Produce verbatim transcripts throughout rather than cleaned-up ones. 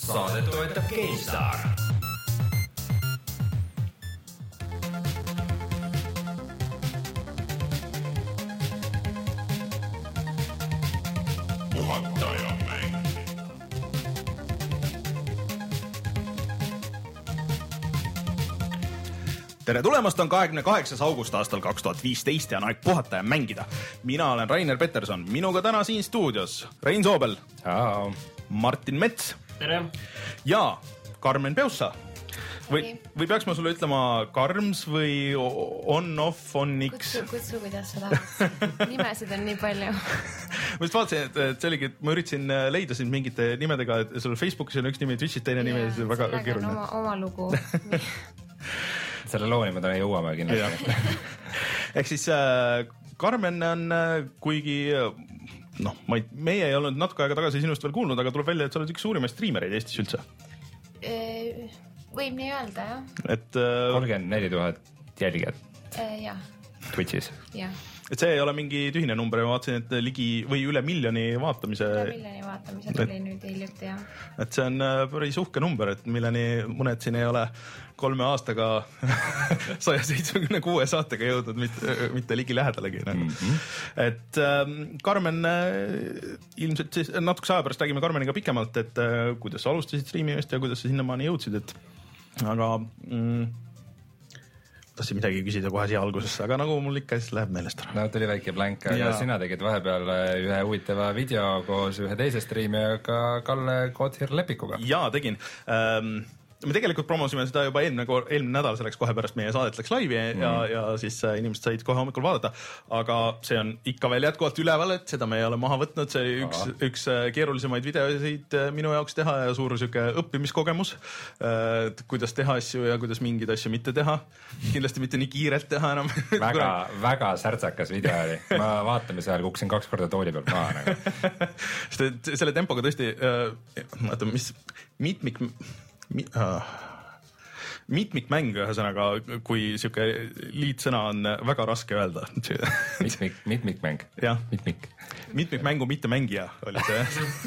Saadet toetab GameStar. Tere tulemast, on kahekümne kaheksas august aastal kaks tuhat viisteist ja on aeg puhata ja mängida. Mina olen Rainer Peterson, minuga täna siin stuudios Rein Soobel, Ciao. Martin Mets. Tere. Ja Karmen Peussa. Või, või peaks ma sulle ütlema Karms või on, off, on, X? Kutsu, kutsu, kuidas sa tahad. Nimesid on nii palju. Ma just vaatasin, et, et see oligi, et ma üritasin leida sind mingite nimedega, et sul Facebookis on üks nimi, Twitchis teine nimi, see on väga keeruline. Oma, oma lugu. Selle looni me täna jõuame kindlasti. Ehk siis äh, Karmen on äh, kuigi noh, ma ei, meie ei olnud natuke aega tagasi sinust veel kuulnud, aga tuleb välja, et sa oled üks suurimaid striimereid Eestis üldse. Võib nii öelda, jah. Et äh, kolmkümmend neli tuhat jälgijat jah. Twitchis. Jah. Et see ei ole mingi tühine number, ma vaatasin, et ligi või üle miljoni vaatamise. Üle miljoni vaatamise tuli et, nüüd hiljuti, jah. Et see on päris uhke number, et milleni mõned siin ei ole kolme aastaga saja seitsmekümne kuue saatega jõudnud, mitte, mitte ligi lähedalegi. Mm -hmm. Et ähm, Karmen, ilmselt siis natukese aja pärast räägime Karmeniga pikemalt, et äh, kuidas sa alustasid striimimist ja kuidas sa sinnamaani jõudsid, et aga... Mm, tahtsin midagi küsida kohe siia algusesse, aga nagu mul ikka siis läheb meelest ära. No tuli väike blank, aga ja. Sina tegid vahepeal ühe huvitava video koos ühe teise striimijaga Kalle Kothir-Lepikuga. Jaa, tegin. Ähm, me tegelikult promosime seda juba eelmine, eelmine nädal, selleks kohe pärast meie saadet läks laivi mm. ja, ja siis inimesed said kohe hommikul vaadata, aga see on ikka veel jätkuvalt üleval, et seda me ei ole maha võtnud, see oli üks, üks keerulisemaid videosid minu jaoks teha ja suur süke õppimiskogemus, kuidas teha asju ja kuidas mingeid asju mitte teha, kindlasti mitte nii kiirelt teha enam. Väga, väga särtsakas video oli, ma vaatamise ajal kuksin kaks korda tooli pealt maha. Nagu. Selle tempoga tõesti, vaata, mis mitmik... Mi, uh, mitmikmäng ühesõnaga, kui siuke liitsõna on väga raske öelda. Mitmik, mitmikmäng. Jah. Mitmik. Mitmikmängu mitte mängija oli see.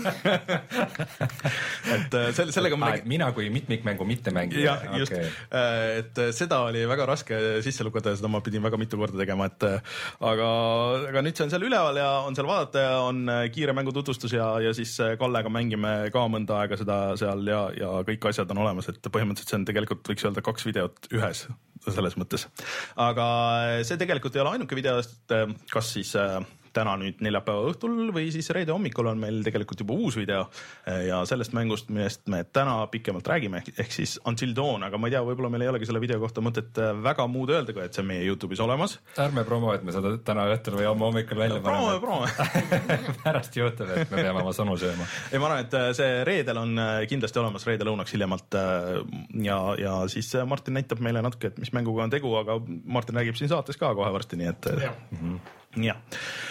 et selle, sellega ma... Ah, et mina kui mitmikmängu mitte mängija. Jah, just. Okay. Et seda oli väga raske sisse lugeda ja seda ma pidin väga mitu korda tegema, et aga, aga nüüd see on seal üleval ja on seal vaadata ja on kiire mängu tutvustus ja, ja siis Kallega mängime ka mõnda aega seda seal ja, ja kõik asjad on olemas, et põhimõtteliselt see on tegelikult võiks öelda kaks videot ühes selles mõttes. Aga see tegelikult ei ole ainuke video, kas siis täna nüüd neljapäeva õhtul või siis reede hommikul on meil tegelikult juba uus video ja sellest mängust, millest me täna pikemalt räägime, ehk siis Until Dawn, aga ma ei tea, võib-olla meil ei olegi selle video kohta mõtet väga muud öelda, kui et see on meie YouTube'is olemas. Ärme promo, et me seda täna õhtul või homme hommikul välja paneme. Promo, promo. Pärast YouTube, et me peame oma sõnu sööma. Ei, ma arvan, et see reedel on kindlasti olemas reede lõunaks hiljemalt ja, ja siis Martin näitab meile natuke, et mis mänguga on tegu, aga Martin räägib siin saates ka kohe varsti, nii et ja. Mm-hmm. ja.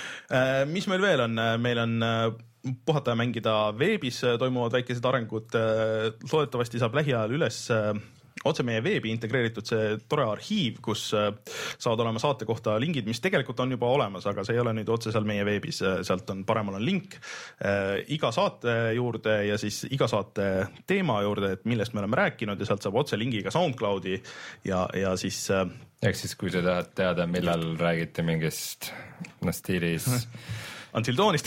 Mis meil veel on? Meil on puhata ja mängida veebis, toimuvad väikesed arengud, loodetavasti saab lähiajal üles otse meie veebi integreeritud see tore arhiiv, kus saavad olema saate kohta lingid, mis tegelikult on juba olemas, aga see ei ole nüüd otse seal meie veebis, sealt on paremal on link iga saate juurde ja siis iga saate teema juurde, et millest me oleme rääkinud ja sealt saab otse lingiga SoundCloudi ja, ja siis ehk siis kui sa tahad teada, millal räägite mingist no, stiilis Until Dawnist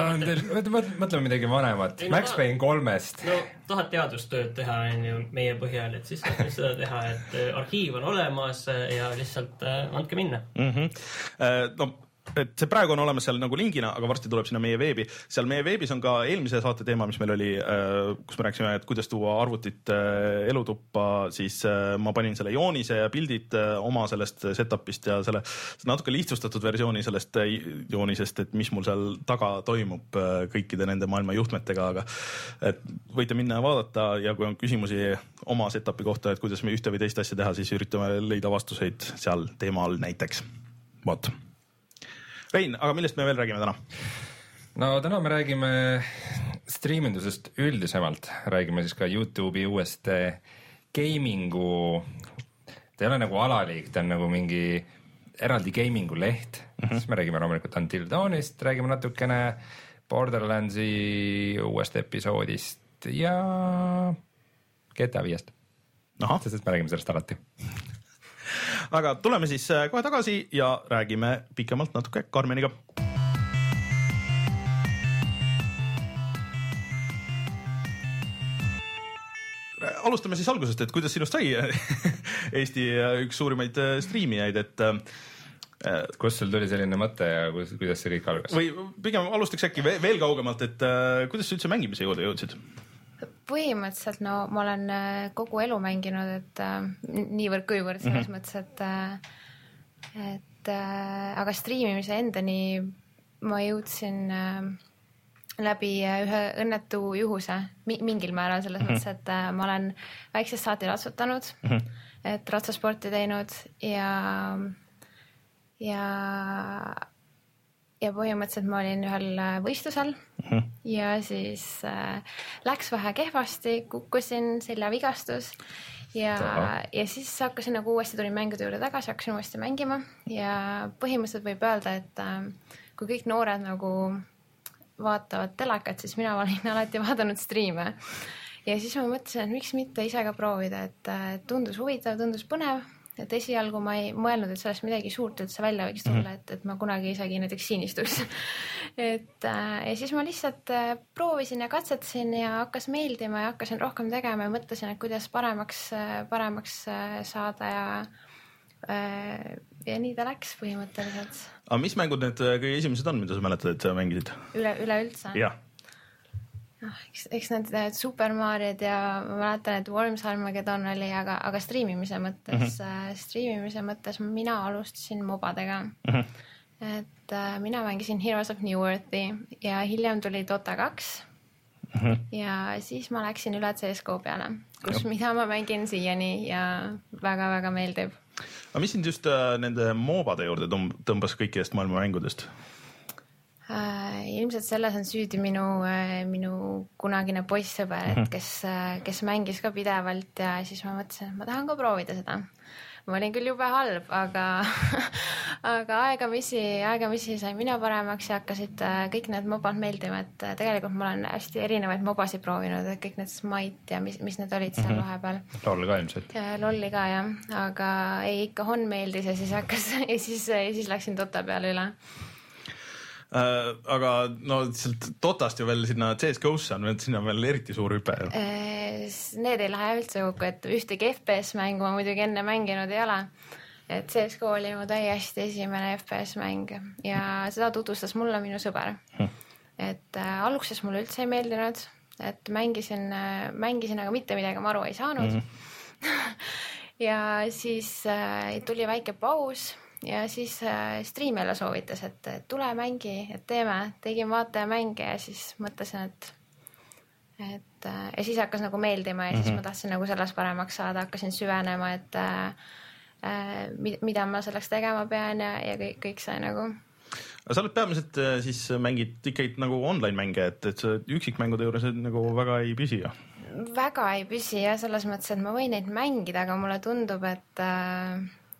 mõtleme midagi vanemat, Max Payne kolmest. No tahad teadustööd teha meie põhjal, et siis tahad seda teha, et arhiiv on olemas ja lihtsalt andke minna. Mm-hmm. No et see praegu on olemas seal nagu lingina, aga varsti tuleb sinna meie veebi. Seal meie veebis on ka eelmise saate teema, mis meil oli, kus me rääksime, et kuidas tuua arvutit elutuppa, siis ma panin selle joonise ja pildid oma sellest setupist ja selle natuke lihtsustatud versiooni sellest joonisest, et mis mul seal taga toimub kõikide nende maailma juhtmetega, aga et võite minna ja vaadata ja kui on küsimusi oma setupi kohta, et kuidas me ühte või teist asja teha, siis üritame leida vastuseid seal teemal näiteks. Vot. Rein, aga millest me veel räägime täna? No täna me räägime striimindusest üldisemalt. Räägime siis ka YouTube'i uuest gamingu, ta ei ole nagu alaliik, ta on nagu mingi eraldi gamingu leht. Mm-hmm. Siis me räägime loomulikult Until Dawnist, räägime natukene Borderlandsi uuest episoodist viiest ja G T A viiest. Sest me räägime sellest alati. Aga tuleme siis kohe tagasi ja räägime pikemalt natuke Karmeniga. Alustame siis algusest, et kuidas sinust sai Eesti üks suurimaid striimijaid, et kus sul tuli selline mõte ja kuidas see kõik algas? Või pigem alustaks äkki veel kaugemalt, et kuidas sa üldse mängimise juurde jõudsid? Põhimõtteliselt, no ma olen kogu elu mänginud, et niivõrd kuivõrd selles mm-hmm. mõttes, et, et aga striimimise endani ma jõudsin läbi ühe õnnetu juhuse mingil määral selles mm-hmm. mõttes, et ma olen väiksest saati ratsutanud, mm-hmm. et ratsasporti teinud ja ja ja põhimõtteliselt ma olin ühel võistlusel mm-hmm. ja siis äh, läks vähe kehvasti, kukkusin, seljavigastus ja, ja siis hakkasin nagu uuesti tulin mängude juurde tagasi, hakkasin uuesti mängima ja põhimõtteliselt võib öelda, et äh, kui kõik noored nagu vaatavad telekat, siis mina olin alati vaadanud striime ja siis ma mõtlesin, et miks mitte ise ka proovida, et äh, tundus huvitav, tundus põnev. Et esialgu ma ei mõelnud, et sellest midagi suurt üldse välja võiks tulla, mm-hmm. et, et ma kunagi isegi näiteks siinistuks. et äh, ja siis ma lihtsalt äh, proovisin ja katsetasin ja hakkas meeldima ja hakkasin rohkem tegema ja mõtlesin, et kuidas paremaks, paremaks äh, saada ja, äh, ja nii ta läks põhimõtteliselt. Aga mis mängud need kõige esimesed on, mida sa mäletad, et sa mängisid? Üle, üleüldse? Jah. Eks, eks need, need Super Mariod ja ma mäletan, et Worms Armageddon oli, aga, aga striimimise mõttes, mm-hmm. striimimise mõttes mina alustasin mobadega. Mm-hmm. Et äh, mina mängisin Heroes of New Earthi ja hiljem tuli Dota kaks mm-hmm. ja siis ma läksin üle C S G O peale, kus Juh. mida ma mängin siiani ja väga-väga meeldib. Aga mis sind just äh, nende mobade juurde tõmbas kõikidest maailma mängudest? Uh, ilmselt selles on süüdi minu, uh, minu kunagine poissõber, et kes, uh, kes mängis ka pidevalt ja siis ma mõtlesin, et ma tahan ka proovida seda. Ma olin küll jube halb, aga, aga aegamisi, aegamisi sain mina paremaks ja hakkasid uh, kõik need mobad meeldima, et uh, tegelikult ma olen hästi erinevaid mobasid proovinud, et kõik need Smite ja mis, mis need olid seal mm-hmm. vahepeal. Lolli ka ilmselt. Lolli ka, jah. Aga ei, ikka Hon meeldis ja siis hakkas ja siis, ja siis läksin Dota peale üle. Äh, aga no sealt Dotast ju veel sinna C S G O-sse on, sinna on veel eriti suur hüpe. Need ei lähe üldse kokku, et ühtegi F P S mängu ma muidugi enne mänginud ei ole. Et C S G O oli mu täiesti esimene F P S mäng ja seda tutvustas mulle minu sõber. Et äh, alguses mulle üldse ei meeldinud, et mängisin, mängisin, aga mitte midagi ma aru ei saanud. Mm-hmm. ja siis äh, tuli väike paus. Ja siis äh, stream jälle soovitas, et, et tule mängi, et teeme, tegin vaataja mänge ja siis mõtlesin, et, et äh, ja siis hakkas nagu meeldima ja mm-hmm. siis ma tahtsin nagu selles paremaks saada, hakkasin süvenema, et äh, mida ma selleks tegema pean ja, ja kõik, kõik sai nagu. Aga sa oled peamiselt äh, siis mängid ikkagi nagu online mänge, et, et sa üksikmängude juures nagu väga ei püsi ja? Väga ei püsi ja selles mõttes, et ma võin neid mängida, aga mulle tundub, et äh,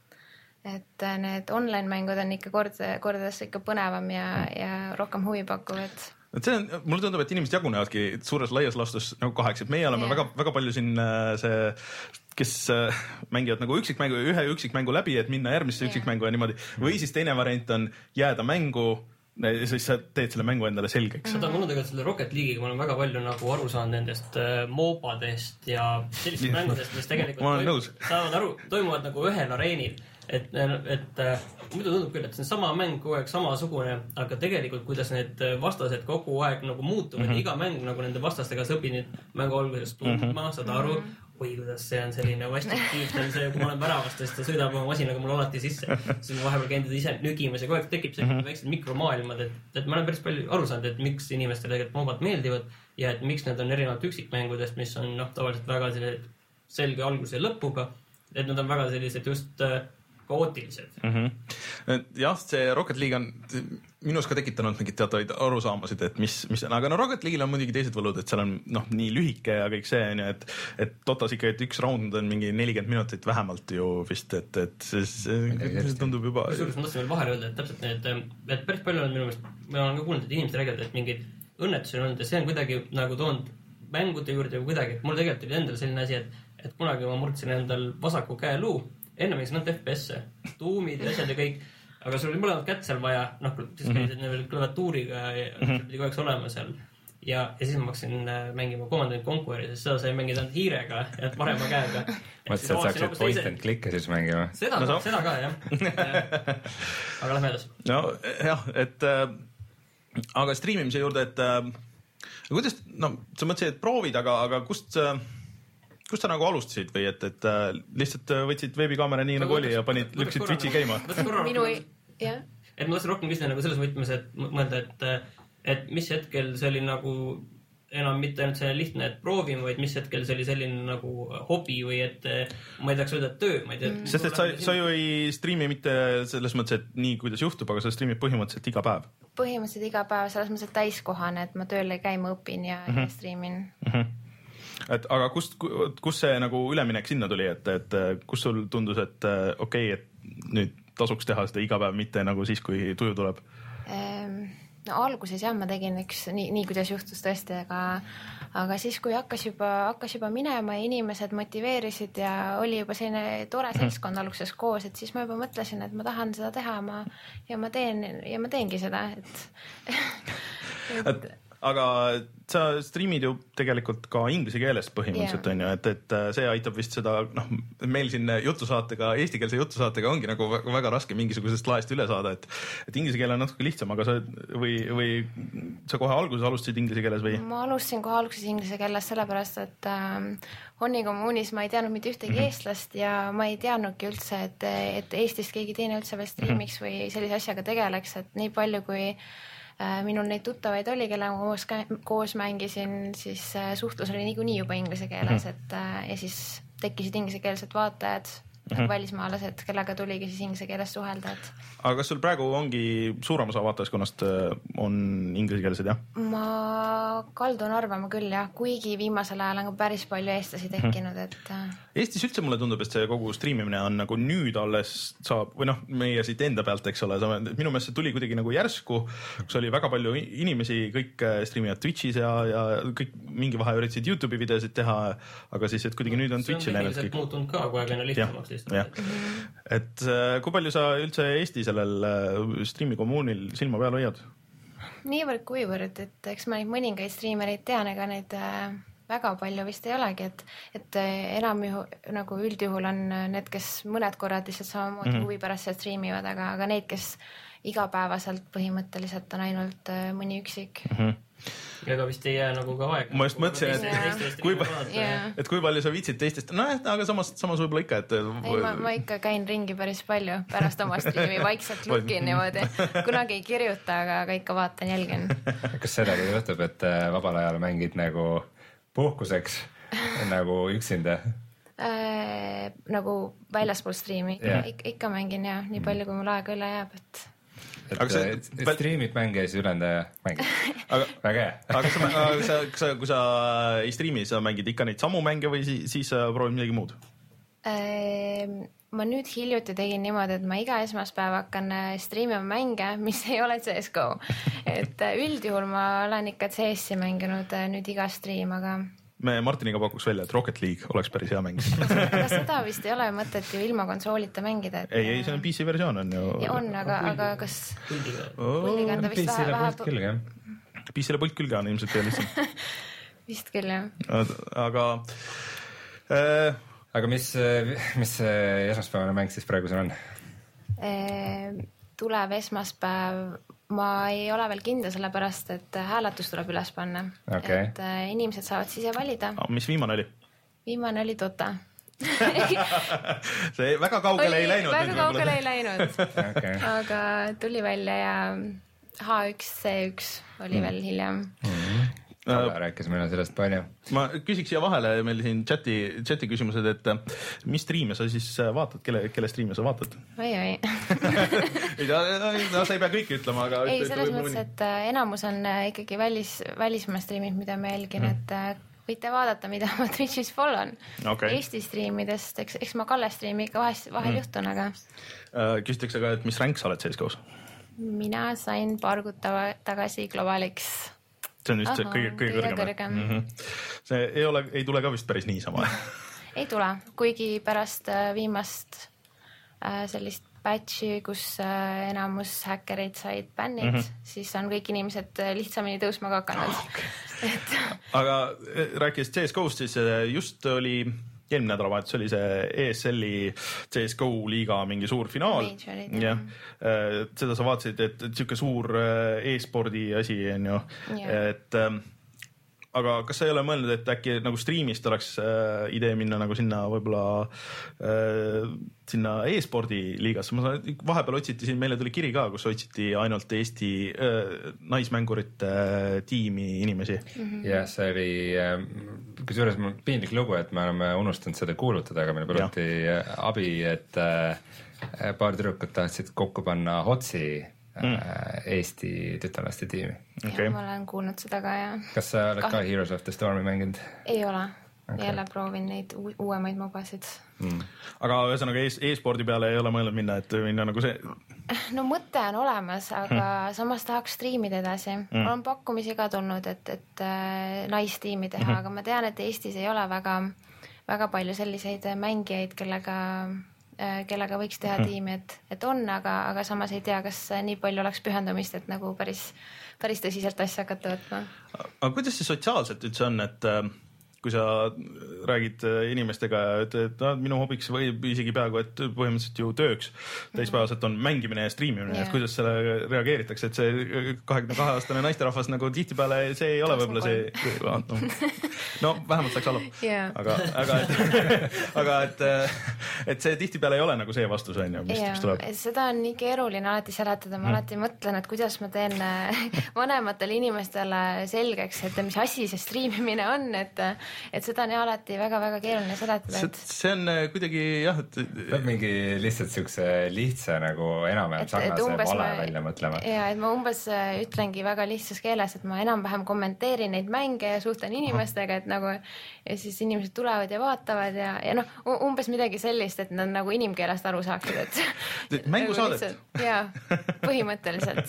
et need online mängud on ikka kord, kordades ikka põnevam ja, ja rohkem huvi pakkuvad. Et see on, mulle tundub, et inimesed jagunevadki suures laias laastus nagu kaheks, et meie oleme yeah. väga, väga palju siin see, kes mängivad nagu üksikmängu, ühe üksikmängu läbi, et minna järgmisse yeah. üksikmängu ja niimoodi. Või siis teine variant on jääda mängu ja siis sa teed selle mängu endale selgeks. Seda on olnud tegelikult selle Rocket League'iga, ma olen väga palju nagu aru saanud nendest äh, mobadest ja sellistest mängudest, mis tegelikult toim, saavad aru, toimuvad nagu ühel areenil. Et, et äh, muidu tundub küll, et see on sama mäng kogu aeg samasugune, aga tegelikult kuidas need vastased kogu aeg nagu muutuvad mm-hmm. iga mäng nagu nende vastastega sa õpid nüüd mängu algusest tundma, mm-hmm. saad aru või kuidas see on selline vastik tüüp, see, kui ma olen väravast, siis ta sõidab oma masinaga mul alati sisse, siis ma vahepeal käin teda ise nügimas ja kogu aeg tekib see mm-hmm. väiksed mikromaailmad, et, et ma olen päris palju aru saanud, et miks inimestele tegelikult mobad meeldivad ja et miks need on erinevalt üksikmängudest, mis on noh, tavaliselt väga selge alguse ja lõpuga, et nad on väga sellised just äh, kaootilised. Mm-hmm. Jah, see Rocket League on minus ka tekitanud mingid teatavaid arusaamasid, et mis, mis on, aga no Rocket League'il on muidugi teised võlud, et seal on noh, nii lühike ja kõik see, et, et Dotas ikka, et üks round on mingi nelikümmend minutit vähemalt ju vist, et, et see, see tundub juba. Kusjuures ma tahtsin veel vahele öelda, et täpselt need, et päris palju on minu meelest, ma olen ka kuulnud, et inimesed räägivad, et mingid õnnetusi on olnud ja see on kuidagi nagu toonud mängude juurde või kuidagi, et mul tegelikult oli endal selline asi, et, et kunagi ma murdsin endal vasaku käe luu, enne mängisin ainult F P S-e, tuumid ja asjad ja kõik, aga sul oli mõlemad kätt seal vaja, noh, siis käisid mm -hmm. veel klaviatuuriga ja sul pidi kogu aeg olema seal. Ja, ja siis ma hakkasin mängima Command and Conquer'i, sest seda sai mängida ainult hiirega ja parema käega. Mõtlesin, et saaksid point and click'e siis mängima. Seda, no, seda ka, jah. Aga lähme edasi. No jah, et äh, aga streamimise juurde, et äh, kuidas, no sa mõtlesid, et proovid, aga, aga kust, äh, kust sa nagu alustasid või et, et äh, lihtsalt võtsid veebikaamera nii nagu oli ja panid, lüksid Twitchi käima? Minu, jah. Et ma tahtsin rohkem küsida nagu selles võtmes, et mõelda, et et mis hetkel see oli nagu enam mitte ainult selline lihtne, et proovime, vaid mis hetkel see oli selline nagu hobi või et ma ei tahaks öelda, et töö, ma ei tea. Mm. Sest et sa, sa ju ei streami mitte selles mõttes, et nii kuidas juhtub, aga sa streamid põhimõtteliselt iga päev. Põhimõtteliselt iga päev, selles mõttes, et täiskohane, et ma tööl ei käi, ma õpin ja, mm -hmm. ja streamin. Mm -hmm. Et, aga kust, kust see nagu üleminek sinna tuli, et, et kus sul tundus, et okei, okay, et nüüd tasuks teha seda iga päev, mitte nagu siis, kui tuju tuleb? Ehm... No alguses jah, ma tegin üks nii, nii kuidas juhtus tõesti, aga, aga siis, kui hakkas juba, hakkas juba minema ja inimesed motiveerisid ja oli juba selline tore seltskond alguses koos, et siis ma juba mõtlesin, et ma tahan seda teha ma, ja ma teen ja ma teengi seda, et, et... Aga sa streamid ju tegelikult ka inglise keeles põhimõtteliselt yeah. on ju, et, et see aitab vist seda, noh, meil siin jutusaatega, eestikeelse jutusaatega ongi nagu väga raske mingisugusest laest üle saada, et, et inglise keel on natuke lihtsam, aga sa või, või sa kohe alguses alustasid inglise keeles või? Ma alustasin kohe alguses inglise keeles sellepärast, et äh, Honni kommuunis ma ei teadnud mitte ühtegi mm-hmm. eestlast ja ma ei teadnudki üldse, et, et Eestist keegi teine üldse veel streamiks mm-hmm. või sellise asjaga tegeleks, et nii palju kui minul neid tuttavaid oli, kelle ma koos, koos mängisin, siis suhtlus oli niikuinii juba inglise keeles, et ja siis tekkisid inglisekeelsed vaatajad, mm-hmm. välismaalased, kellega tuligi siis inglise keeles suhelda. Et... Aga kas sul praegu ongi suurem osa vaatajaskonnast on inglisekeelsed, jah? Ma kaldun arvama küll, jah, kuigi viimasel ajal on päris palju eestlasi tekkinud, et... Eestis üldse mulle tundub, et see kogu streamimine on nagu nüüd alles saab, või noh, meie siit enda pealt, eks ole, minu meelest see tuli kuidagi nagu järsku, kus oli väga palju inimesi, kõik streamivad Twitchis ja, ja kõik mingi vahe üritasid YouTube'i videosid teha, aga siis, et kuidagi nüüd on Twitchi läinud. See on muutunud ka, kui aeg on lihtsamaks lihtsalt. Et kui palju sa üldse Eesti sellel streami kommuunil silma peal hoiad? Niivõrd kuivõrd, et eks ma neid mõningaid streamereid tean, ega neid väga palju vist ei olegi, et, et enam juhu, nagu üldjuhul on need, kes mõned korrad lihtsalt samamoodi mm -hmm. huvipärast seal streamivad, aga, aga neid, kes igapäevaselt põhimõtteliselt on ainult mõni üksik. Mm -hmm. Ja ega vist ei jää nagu ka aeg. Ma just mõtlesin, et kui, yeah. et kui palju sa viitsid teistest, no aga samas, samas võib-olla ikka, et... Ei, ma, ma ikka käin ringi päris palju pärast oma streami, vaikselt lukin niimoodi. Kunagi ei kirjuta, aga, aga ikka vaatan, jälgin. Kas sedagi juhtub, et vabal ajal mängid nagu puhkuseks nagu üksinda? Äh, nagu väljaspool streami yeah. Ik, ikka mängin ja nii palju, kui mul aega üle jääb, et... et, see, et, et streamid mänge ja siis ülenda mängid. Väga hea. Aga sa, aga sa, sa, kui sa ei streami, sa mängid ikka neid samu mänge või siis, siis proovid midagi muud? Äh, ma nüüd hiljuti tegin niimoodi, et ma iga esmaspäev hakkan streamima mänge, mis ei ole C S G O. Et üldjuhul ma olen ikka C S-i mänginud nüüd iga stream, aga... Me Martiniga pakuks välja, et Rocket League oleks päris hea mäng. Aga seda vist ei ole mõtet ju ilma konsoolita mängida. Et... Ei, ei, see on P C versioon on ju. Ja on, aga, aga kas... Puldiga on ta vist vähe... Pult küll, jah. P C-le pult küll ka on ilmselt veel lihtsam. Vist küll, jah. Aga... Äh... Aga mis, mis esmaspäevane mäng siis praegu sul on? Tulev esmaspäev... Ma ei ole veel kindla sellepärast, et hääletus tuleb üles panna. Okay. Et inimesed saavad siis valida. Mis viimane oli? Viimane oli Dota. See väga kaugele oli, ei läinud. Väga kaugele ei läinud. Okay. Aga tuli välja ja H üks C üks oli mm. veel hiljem. Mm. Aga rääkis meile sellest palju. Ma küsiks siia vahele meil siin chati, chati küsimused, et mis striime sa siis vaatad, kelle, kelle striime sa vaatad? Oi, oi. no, sa ei pea kõiki ütlema, aga... Ei, selles mõttes, et enamus on ikkagi välis, välismaa striimid, mida ma jälgin, mm. et võite vaadata, mida ma Twitchis follow on. Okay. Eesti striimidest, eks, eks ma Kalle striimi ikka vahel, vahel mm. juhtun, aga... Küsitakse ka, et mis ränk sa oled C S G O-s? Mina sain paar kuud tagasi Globaliks. see on vist Aha, kõige, kõige kõrgem, kõrgem. Mm -hmm. see ei ole, ei tule ka vist päris niisama ei tule, kuigi pärast viimast äh, sellist patchi, kus äh, enamus häkkereid said bännid mm, -hmm. siis on kõik inimesed lihtsamini tõusma ka hakanud okay. Et... aga rääkides C S G O-st, siis just oli eelmine nädalavahetus oli see E S L-i C S G O liiga mingi suur finaal. Jah, seda sa vaatasid, et siuke suur e-spordi asi on ju, et aga kas sa ei ole mõelnud, et äkki nagu striimist oleks äh, idee minna nagu sinna võib-olla äh, sinna e-spordi liigasse? Ma saan, vahepeal otsiti siin, meile tuli kiri ka, kus otsiti ainult Eesti äh, naismängurite äh, tiimi inimesi. Mm -hmm. jah, see oli äh, kusjuures piinlik lugu, et me oleme unustanud seda kuulutada, aga meil paluti abi, et äh, paar tüdrukut tahtsid kokku panna Hotsi Mm. Eesti tütarlaste tiimi. Okay. Ma olen kuulnud seda ka ja. Kas sa oled ka Heroes of the Stormi mänginud? Ei ole. Okay. Jälle proovin neid uuemaid mobasid. Mm. Aga ühesõnaga e-spordi peale ei ole mõelnud minna, et minna nagu see? No mõte on olemas, aga mm. samas tahaks striimida edasi. Mm. On pakkumisi ka tulnud, et, et äh, naistiimi teha, mm-hmm. aga ma tean, et Eestis ei ole väga, väga palju selliseid mängijaid, kellega kellega võiks teha mm-hmm. tiimi, et, et on, aga, aga samas ei tea, kas nii palju oleks pühendumist, et nagu päris, päris tõsiselt asja hakata võtma. Aga kuidas see sotsiaalselt üldse on, et kui sa räägid inimestega, et, et no, minu hobiks või isegi peaaegu, et põhimõtteliselt ju tööks täispäevaselt on mängimine ja striimimine, yeah. et kuidas selle reageeritakse, et see kahekümne kahe aastane naisterahvas nagu tihtipeale see ei ole võib-olla see, no, no vähemalt saaks aru, yeah. aga, aga, et, aga et, et see tihtipeale ei ole nagu see vastus, on ju, mis, yeah. mis tuleb. Seda on nii keeruline alati seletada, ma mm. alati mõtlen, et kuidas ma teen vanematele inimestele selgeks, et mis asi see striimimine on, et et seda on jah alati väga-väga keeruline seletada. Et... see on kuidagi jah, et peab mingi lihtsalt siukse lihtsa nagu enam-vähem sarnase vale ma... välja mõtlema. Ja, et ma umbes ütlengi väga lihtsas keeles, et ma enam-vähem kommenteerin neid mänge ja suhtlen inimestega, et nagu ja siis inimesed tulevad ja vaatavad ja, ja noh, umbes midagi sellist, et nad nagu inimkeelest aru saaksid, et mängusaadet. Jaa, põhimõtteliselt.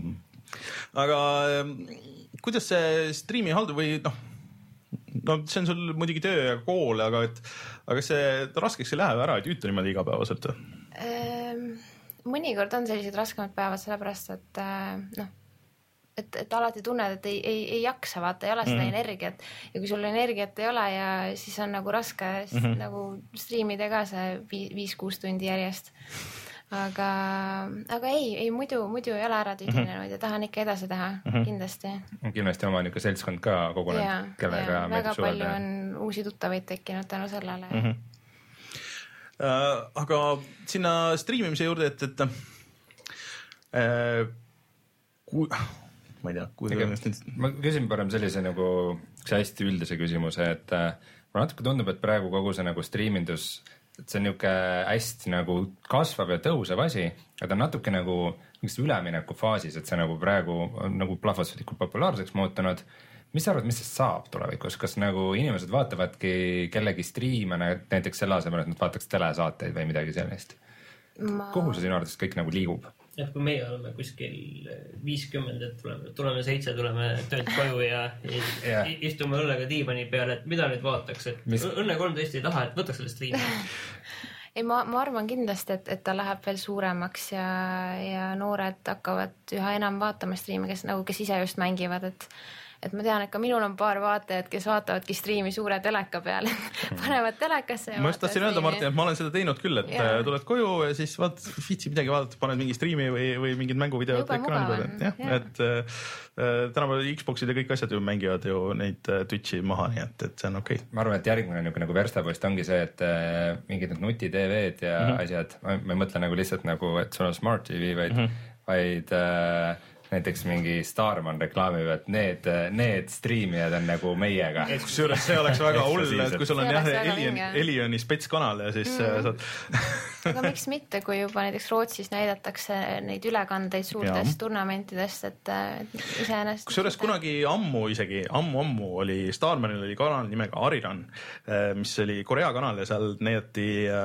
Aga kuidas see striimi haldu või noh, no see on sul muidugi töö ja kool, aga et aga see raskeks ei lähe ära, et jüüta niimoodi igapäevaselt? Ehm, mõnikord on sellised raskemad päevad, sellepärast et noh, et, et alati tunned, et ei, ei, ei jaksa, vaata, ei ole seda mm-hmm. energiat ja kui sul energiat ei ole ja siis on nagu raske mm-hmm. nagu striimida ka see viis-kuus tundi järjest. Aga, aga ei, ei muidu, muidu ei ole ära tüdinenud mm-hmm. ja tahan ikka edasi teha, mm-hmm. kindlasti. Kindlasti oma niisugune seltskond ka kogunenud, kellega ja, väga palju on uusi tuttavaid tekkinud tänu sellele. Mm-hmm. Uh, aga sinna striimimise juurde, et, et uh, kui, ma ei tea, kui Ega, ma küsin parem sellise nagu hästi üldise küsimuse, et uh, ma natuke tundub, et praegu kogu see nagu striimindus et see on niisugune hästi nagu kasvav ja tõusev asi, aga ta on natuke nagu ülemineku faasis, et see nagu praegu on nagu plahvatuslikult populaarseks muutunud. Mis sa arvad, mis see saab tulevikus? Kas nagu inimesed vaatavadki kellegi striime näiteks selle asemel, et nad vaataks telesaateid või midagi sellist? Ma... Kuhu see sinu arvates kõik nagu liigub? Et kui meie oleme kuskil viiskümmend, et tuleme, tuleme seitse, tuleme töölt koju ja, ja yeah. istume õllega diivani peale, et mida nüüd vaataks, et Mis... õnne kolmteist ei taha, et võtaks sellest striimi. Ei, ma, ma arvan kindlasti, et, et ta läheb veel suuremaks ja, ja noored hakkavad üha enam vaatama striimi, kes, nagu, kes ise just mängivad, et et ma tean, et ka minul on paar vaatajad, kes vaatavadki striimi suure teleka peale, panevad telekasse ja ma just tahtsin öelda, Martin, et ma olen seda teinud küll, et ja. tuled koju ja siis vaat, viitsi midagi vaadata, paned mingi striimi või, või mingid mänguvideod ekraani peale. Jah, ja. et äh, tänapäeval Xboxid ja kõik asjad ju mängivad ju neid äh, Twitchi maha, nii et, et see on okei. Okay. Ma arvan, et järgmine nagu, nagu verstapost ongi see, et äh, mingid nuti-T V-d ja mm -hmm. asjad, ma, ma ei mõtle nagu lihtsalt nagu, et sul on Smart T V, vaid, mm -hmm. vaid äh, näiteks mingi Starman reklaamib, et need, need striimijad on nagu meiega. Kusjuures see oleks väga hull, et kui sul on jah Elion, Elioni spetskanal ja siis mm. saad... aga miks mitte, kui juba näiteks Rootsis näidatakse neid ülekandeid suurtest turnamentidest, et, et iseenesest... Kusjuures kunagi ammu isegi, ammu-ammu oli Starmanil oli kanal nimega Ariran, mis oli Korea kanal ja seal näidati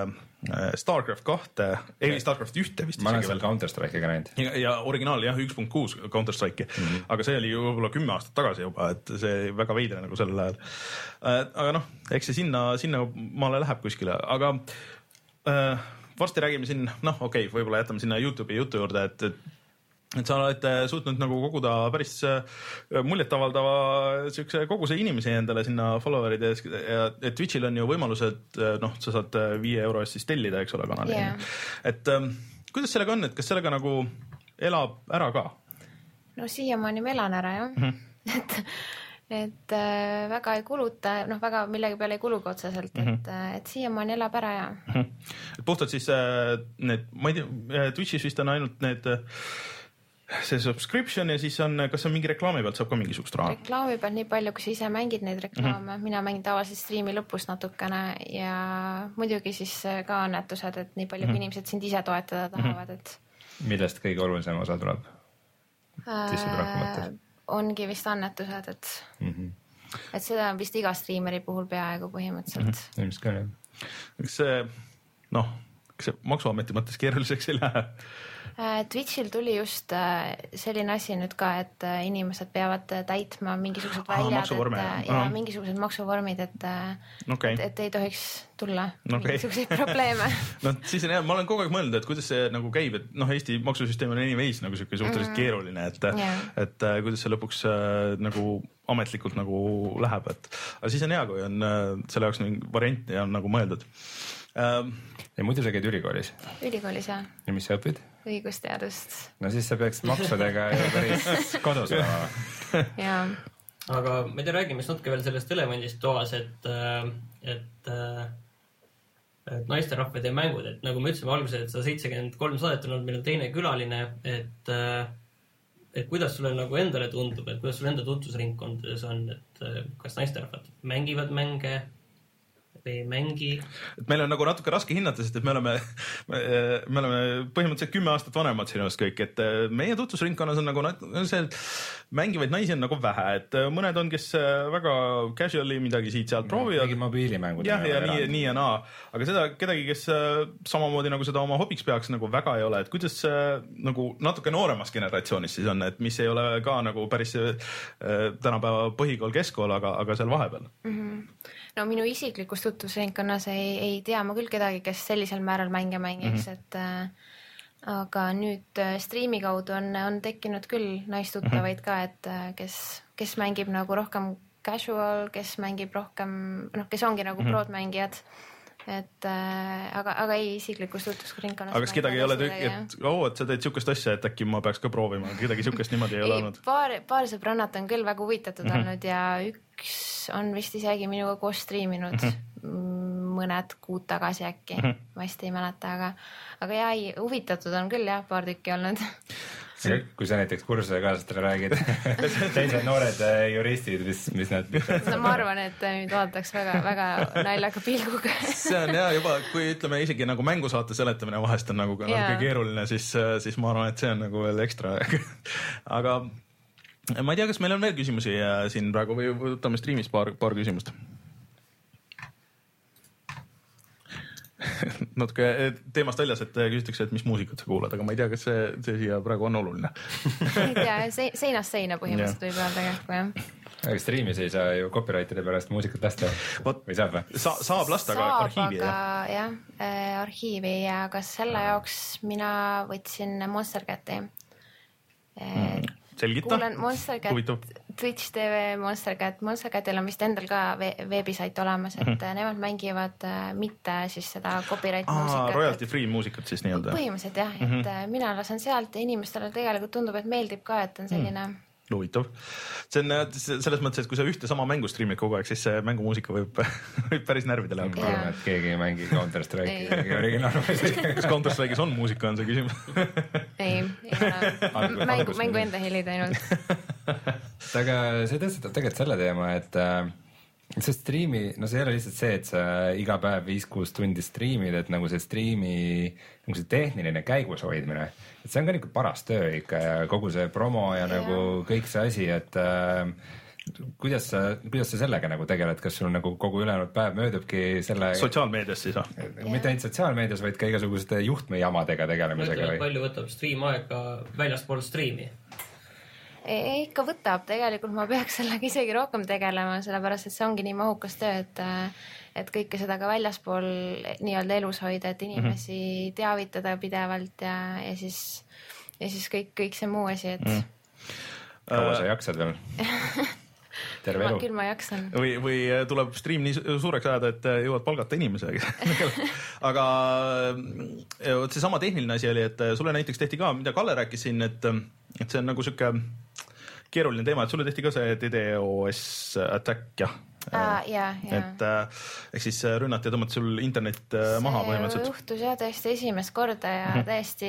Starcraft kahte, ei Starcraft ühte vist ma olen seal Counter-Strike'iga näinud. Ja, ja originaal jah, üks punkt kuus Counter-Strike'i, mm-hmm. aga see oli ju võib-olla kümme aastat tagasi juba, et see väga veidre nagu sellel ajal. Aga noh, eks see sinna, sinna maale läheb kuskile, aga äh, varsti räägime siin, noh okei okay,, võib-olla jätame sinna YouTube'i jutu juurde, et, et et sa oled suutnud nagu koguda päris muljetavaldava siukse koguse inimesi endale sinna followeride ees ja Twitch'il on ju võimalus, et noh, sa saad viie euro eest siis tellida, eks ole, kanali. Yeah. Et um, kuidas sellega on, et kas sellega nagu elab ära ka? No siiamaani ma elan ära, jah. Mm-hmm. et et äh, väga ei kuluta, noh väga millegi peale ei kuluga otseselt, mm-hmm. et, et siiamaani elab ära ja. Mm-hmm. Puhtalt siis äh, need, ma ei tea, Twitch'is vist on ainult need see subscription ja siis on, kas on mingi reklaami pealt saab ka mingisugust raha? Reklaami pealt nii palju, kui sa ise mängid neid reklaame, mm-hmm. mina mängin tavaliselt striimi lõpus natukene ja muidugi siis ka annetused, et nii palju, kui mm-hmm. inimesed sind ise toetada tahavad, et millest kõige olulisem osa tuleb? Äh, ongi vist annetused, et mm-hmm. et seda on vist iga striimeri puhul peaaegu põhimõtteliselt. Mm-hmm. Ilmselt ka, jah. Kas see, noh, kas see maksuameti mõttes keeruliseks ei lähe? Twitch'il tuli just selline asi nüüd ka, et inimesed peavad täitma mingisugused väljad et, ja Aha. mingisugused maksuvormid, et, okay. et, et ei tohiks tulla okay. mingisuguseid probleeme. No siis on jah, ma olen kogu aeg mõelnud, et kuidas see nagu käib, et noh, Eesti maksusüsteem on anyways nagu siuke suhteliselt mm. keeruline, et, yeah. et kuidas see lõpuks nagu ametlikult nagu läheb, et aga siis on hea, kui on selle jaoks variant ja on nagu mõeldud. Ja muidu sa käid ülikoolis? Ülikoolis, jah. Ja mis sa õpid? Õigusteadust. No siis sa peaks maksudega ju päris kodus olema. Jaa. Aga me te räägime siis natuke veel sellest elemendist toas, et, et, et naisterahvad ja mängud, et nagu me ütlesime alguses, et sada seitsekümmend kolm saadet on olnud meil teine külaline, et, et kuidas sulle nagu endale tundub, et kuidas sulle enda tutvusringkondades on, et kas naisterahvad mängivad mänge või ei mängi. Et meil on nagu natuke raske hinnata, sest et me oleme, me, me oleme põhimõtteliselt kümme aastat vanemad sinust kõik, et meie tutvusringkonnas on nagu see, mängivaid naisi on nagu vähe, et mõned on, kes väga casually midagi siit-sealt proovivad. Mingi mobiilimängud. Jah, ja nii, nii ja naa. Aga seda kedagi, kes samamoodi nagu seda oma hobiks peaks nagu väga ei ole, et kuidas nagu natuke nooremas generatsioonis siis on, et mis ei ole ka nagu päris tänapäeva põhikool, keskkool, aga, aga seal vahepeal. Mm-hmm. No minu isiklikus tutvusringkonnas ei, ei tea ma küll kedagi, kes sellisel määral mänge mängiks, mm-hmm. et äh, aga nüüd äh, striimi kaudu on, on tekkinud küll naistuttavaid ka, et äh, kes, kes mängib nagu rohkem casual, kes mängib rohkem, noh, kes ongi nagu mm-hmm. prod mängijad. Et äh, aga, aga ei isiklikus tutvusringkonnas. Aga kas kedagi ei ole tükk, et oo, et sa teed siukest asja, et äkki ma peaks ka proovima, kedagi siukest niimoodi ei ole olnud? Paar, paar sõbrannat on küll väga huvitatud mm-hmm. olnud ja üks on vist isegi minuga koos striiminud mm-hmm. mõned kuud tagasi äkki, mm-hmm. ma hästi ei mäleta, aga, aga jah, huvitatud on küll jah, paar tükki olnud. Kui sa näiteks kursuse kaaslastele räägid, teised noored juristid, mis, mis nad... No, ma arvan, et nüüd vaataks väga, väga naljaka pilguga. See on jah, juba kui ütleme isegi nagu mängusaate seletamine vahest on nagu natuke keeruline, siis, siis ma arvan, et see on nagu veel ekstra. Aga ma ei tea, kas meil on veel küsimusi siin praegu või võtame striimist paar, paar küsimust. Natuke teemast väljas, et küsitakse, et mis muusikat sa kuulad, aga ma ei tea, kas see, see siia praegu on oluline. Ei tea, se, seinast seina põhimõtteliselt võib öelda tegelikult, jah. Aga striimis ei saa ju copyrightide pärast muusikat lasta või saab või? Sa, saab lasta, aga arhiivi aga, jah, äh, arhiivi ja kas selle jaoks mina võtsin Monster Cati. Mm. Selgita. Kuulen Monster Cat, Twitch T V Monster Cat. Monster Catil on vist endal ka veebisait olemas, et mm-hmm. nemad mängivad mitte siis seda copyright Aa, muusikat. Royalty free muusikat siis nii-öelda. Põhimõtteliselt jah, et mm-hmm. mina lasen sealt ja inimestele tegelikult tundub, et meeldib ka, et on selline... Mm. Huvitav. See on selles mõttes, et kui sa ühte sama mängu striimid kogu aeg, siis see mängumuusika võib, võib päris närvidele hakka. Ma arvan, et keegi ei mängi Counter-Strike'i keegi originaalmuusika. Kas Counter-Strike'is on muusika, on see küsimus? ei, ei ole. Mängu, mängu enda helid ainult. Aga see tõstab tegelikult selle teema, et see striimi, no see ei ole lihtsalt see, et sa iga päev viis-kuus tundi striimid, et nagu see striimi nagu see tehniline käigus hoidmine, et see on ka niisugune paras töö ikka ja kogu see promo ja, ja. nagu kõik see asi, et äh, kuidas sa, kuidas sa sellega nagu tegeled, kas sul nagu kogu ülejäänud päev möödubki selle sotsiaalmeedias siis või? Mitte ainult sotsiaalmeedias, vaid ka igasuguste juhtmejamadega tegelemisega või? Palju võtab stream aega väljaspool streami? Ei, ikka võtab, tegelikult ma peaks sellega isegi rohkem tegelema, sellepärast et see ongi nii mahukas töö, et, et kõike seda ka väljaspool nii-öelda elus hoida, et inimesi mm-hmm. teavitada pidevalt ja, ja siis, ja siis kõik, kõik see muu asi, et mm. kaua sa jaksad veel? Terve elu. Küll ma jaksan. Või, või tuleb stream nii suureks ajada, et jõuad palgata inimese. Aga see sama tehniline asi oli, et sulle näiteks tehti ka, mida Kalle rääkis siin, et, et see on nagu siuke keeruline teema, et sulle tehti ka see DDoS attack, jah. Ah, ja, ja. Et ehk siis rünnati ja tõmmati sul internet maha põhimõtteliselt. See juhtus jah täiesti esimest korda ja mm-hmm. täiesti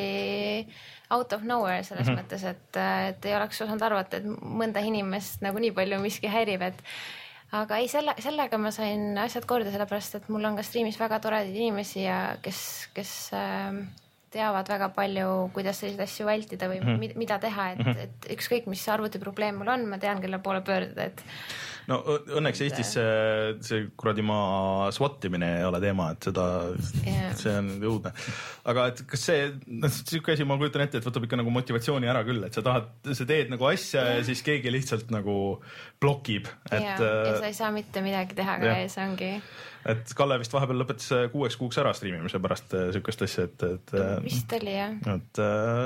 out of nowhere selles mm-hmm. mõttes, et, et ei oleks osanud arvata, et mõnda inimest nagu nii palju miski häirib, et aga ei, selle, sellega ma sain asjad korda, sellepärast, et mul on ka streamis väga toredaid inimesi ja kes, kes äh, teavad väga palju, kuidas selliseid asju vältida või mm-hmm. mida teha, et, mm-hmm. et ükskõik, mis arvutiprobleem mul on, ma tean, kelle poole pöörduda, et no õnneks Eestis see, see kuradi maa swattimine ei ole teema, et seda yeah., see on õudne. Aga et kas see, siuke asi ma kujutan ette, et võtab ikka nagu motivatsiooni ära küll, et sa tahad, sa teed nagu asja yeah. ja siis keegi lihtsalt nagu blokib. Et, yeah. ja sa ei saa mitte midagi teha, aga yeah. see ongi. Et Kalle vist vahepeal lõpetas kuueks kuuks ära streamimise pärast siukest asja, et, et vist oli jah. Et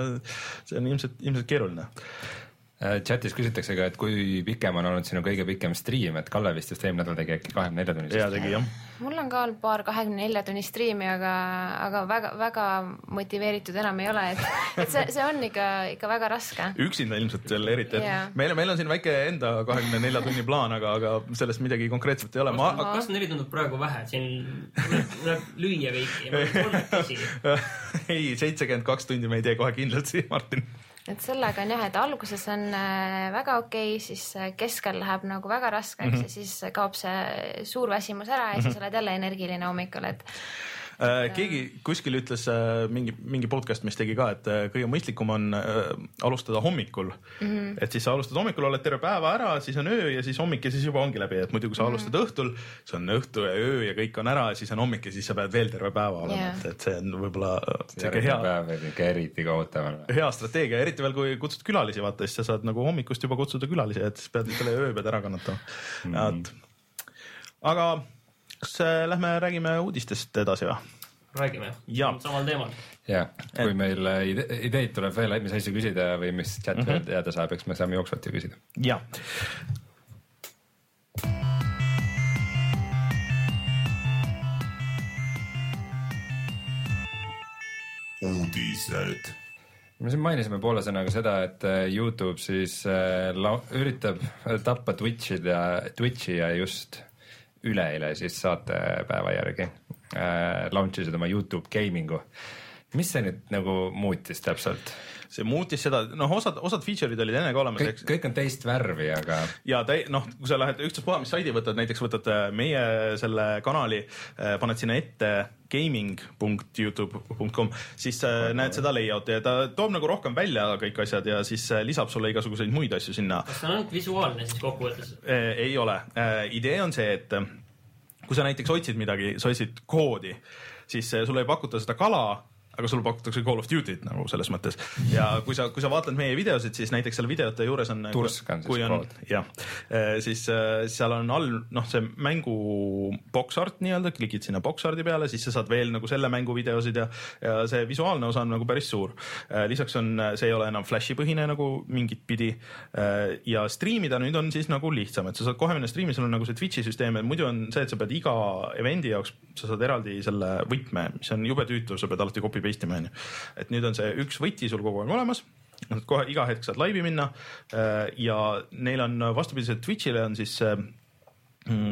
see on ilmselt, ilmselt keeruline. Chatis küsitakse ka, et kui pikem on olnud sinu kõige pikem stream, et Kalle vist just eelmine nädal tegi äkki kahekümne nelja tunnisest. Ja tegi, jah. Mul on ka olnud paar kahekümne nelja tunni streami, aga, aga väga, väga motiveeritud enam ei ole, et, et see, see on ikka, ikka väga raske. Üksinda ilmselt veel eriti, et yeah. meil, meil on siin väike enda kahekümne nelja tunni plaan, aga, aga sellest midagi konkreetselt ei ole. Ma... kakskümmend neli tundub praegu vähe, siin tuleb lüüa veiki ja ma olen kolme käsi. Ei, seitsekümmend kaks tundi me ei tee kohe kindlalt siia, Martin. Et sellega on jah, et alguses on väga okei, siis keskel läheb nagu väga raskeks mm-hmm. ja siis kaob see suur väsimus ära ja mm-hmm. siis oled jälle energiline hommikul, et äh, keegi kuskil ütles äh, mingi, mingi podcast, mis tegi ka, et äh, kõige mõistlikum on äh, alustada hommikul mm-hmm. et siis sa alustad hommikul, oled terve päeva ära, siis on öö ja siis hommik ja siis juba ongi läbi, et muidu kui sa mm-hmm. alustad õhtul, see on õhtu ja öö ja kõik on ära ja siis on hommik ja siis sa pead veel terve päeva olema yeah., et, et see on võib-olla see hea päev, ikka eriti kohutav. Hea strateegia, eriti veel kui kutsud külalisi, vaata, siis sa saad nagu hommikust juba kutsuda külalisi, et siis pead selle öö pead ära kannatama mm-hmm. aga kas lähme räägime uudistest edasi või? Räägime, samal teemal. Ja, kui meil ide- ideid tuleb veel, mis asju küsida või mis chat mm-hmm. veel teada saab, eks me saame jooksvalt ju küsida. Ja. Uudised. Me siin mainisime poole sõnaga seda, et YouTube siis la- üritab tappa Twitch'i ja, Twitch'i ja just üleeile siis saatepäeva järgi äh, launchisid oma YouTube gamingu. Mis see nüüd nagu muutis täpselt? See muutis seda, noh, osad, osad feature'id olid enne ka olemas. Kõik, kõik on teist värvi, aga... Ja täi, noh, kui sa lähed ükstaspuha, mis saidi võtad, näiteks võtad meie selle kanali, paned sinna ette gaming punkt youtube punkt com, siis okay. näed seda layout'i ja ta toob nagu rohkem välja kõik asjad ja siis lisab sulle igasuguseid muid asju sinna. Kas see on ainult visuaalne siis kokkuvõttes? Ei ole. Idee on see, et kui sa näiteks otsid midagi, sa otsid koodi, siis sulle ei pakuta seda kala, aga sul pakutakse Call of Duty't nagu selles mõttes. Ja kui sa, kui sa vaatad meie videosid, siis näiteks selle videote juures on... Tursk on siis kood. Jah, siis seal on all, noh, see mängu boxart nii-öelda, klikid sinna boxardi peale, siis sa saad veel nagu selle mängu videosid ja, ja see visuaalne osa on nagu päris suur. Lisaks on, see ei ole enam flashi põhine nagu mingit pidi ja streamida nüüd on siis nagu lihtsam, et sa saad kohe minna streami, sul on nagu see Twitchi süsteem, et muidu on see, et sa pead iga event'i jaoks, sa saad eraldi selle võtme, mis on jube tüütu, sa pead alati copy paste'ima, et nüüd on see üks võti sul kogu aeg olemas, kohe iga hetk saad laivi minna ja neil on vastupidiselt Twitch'ile on siis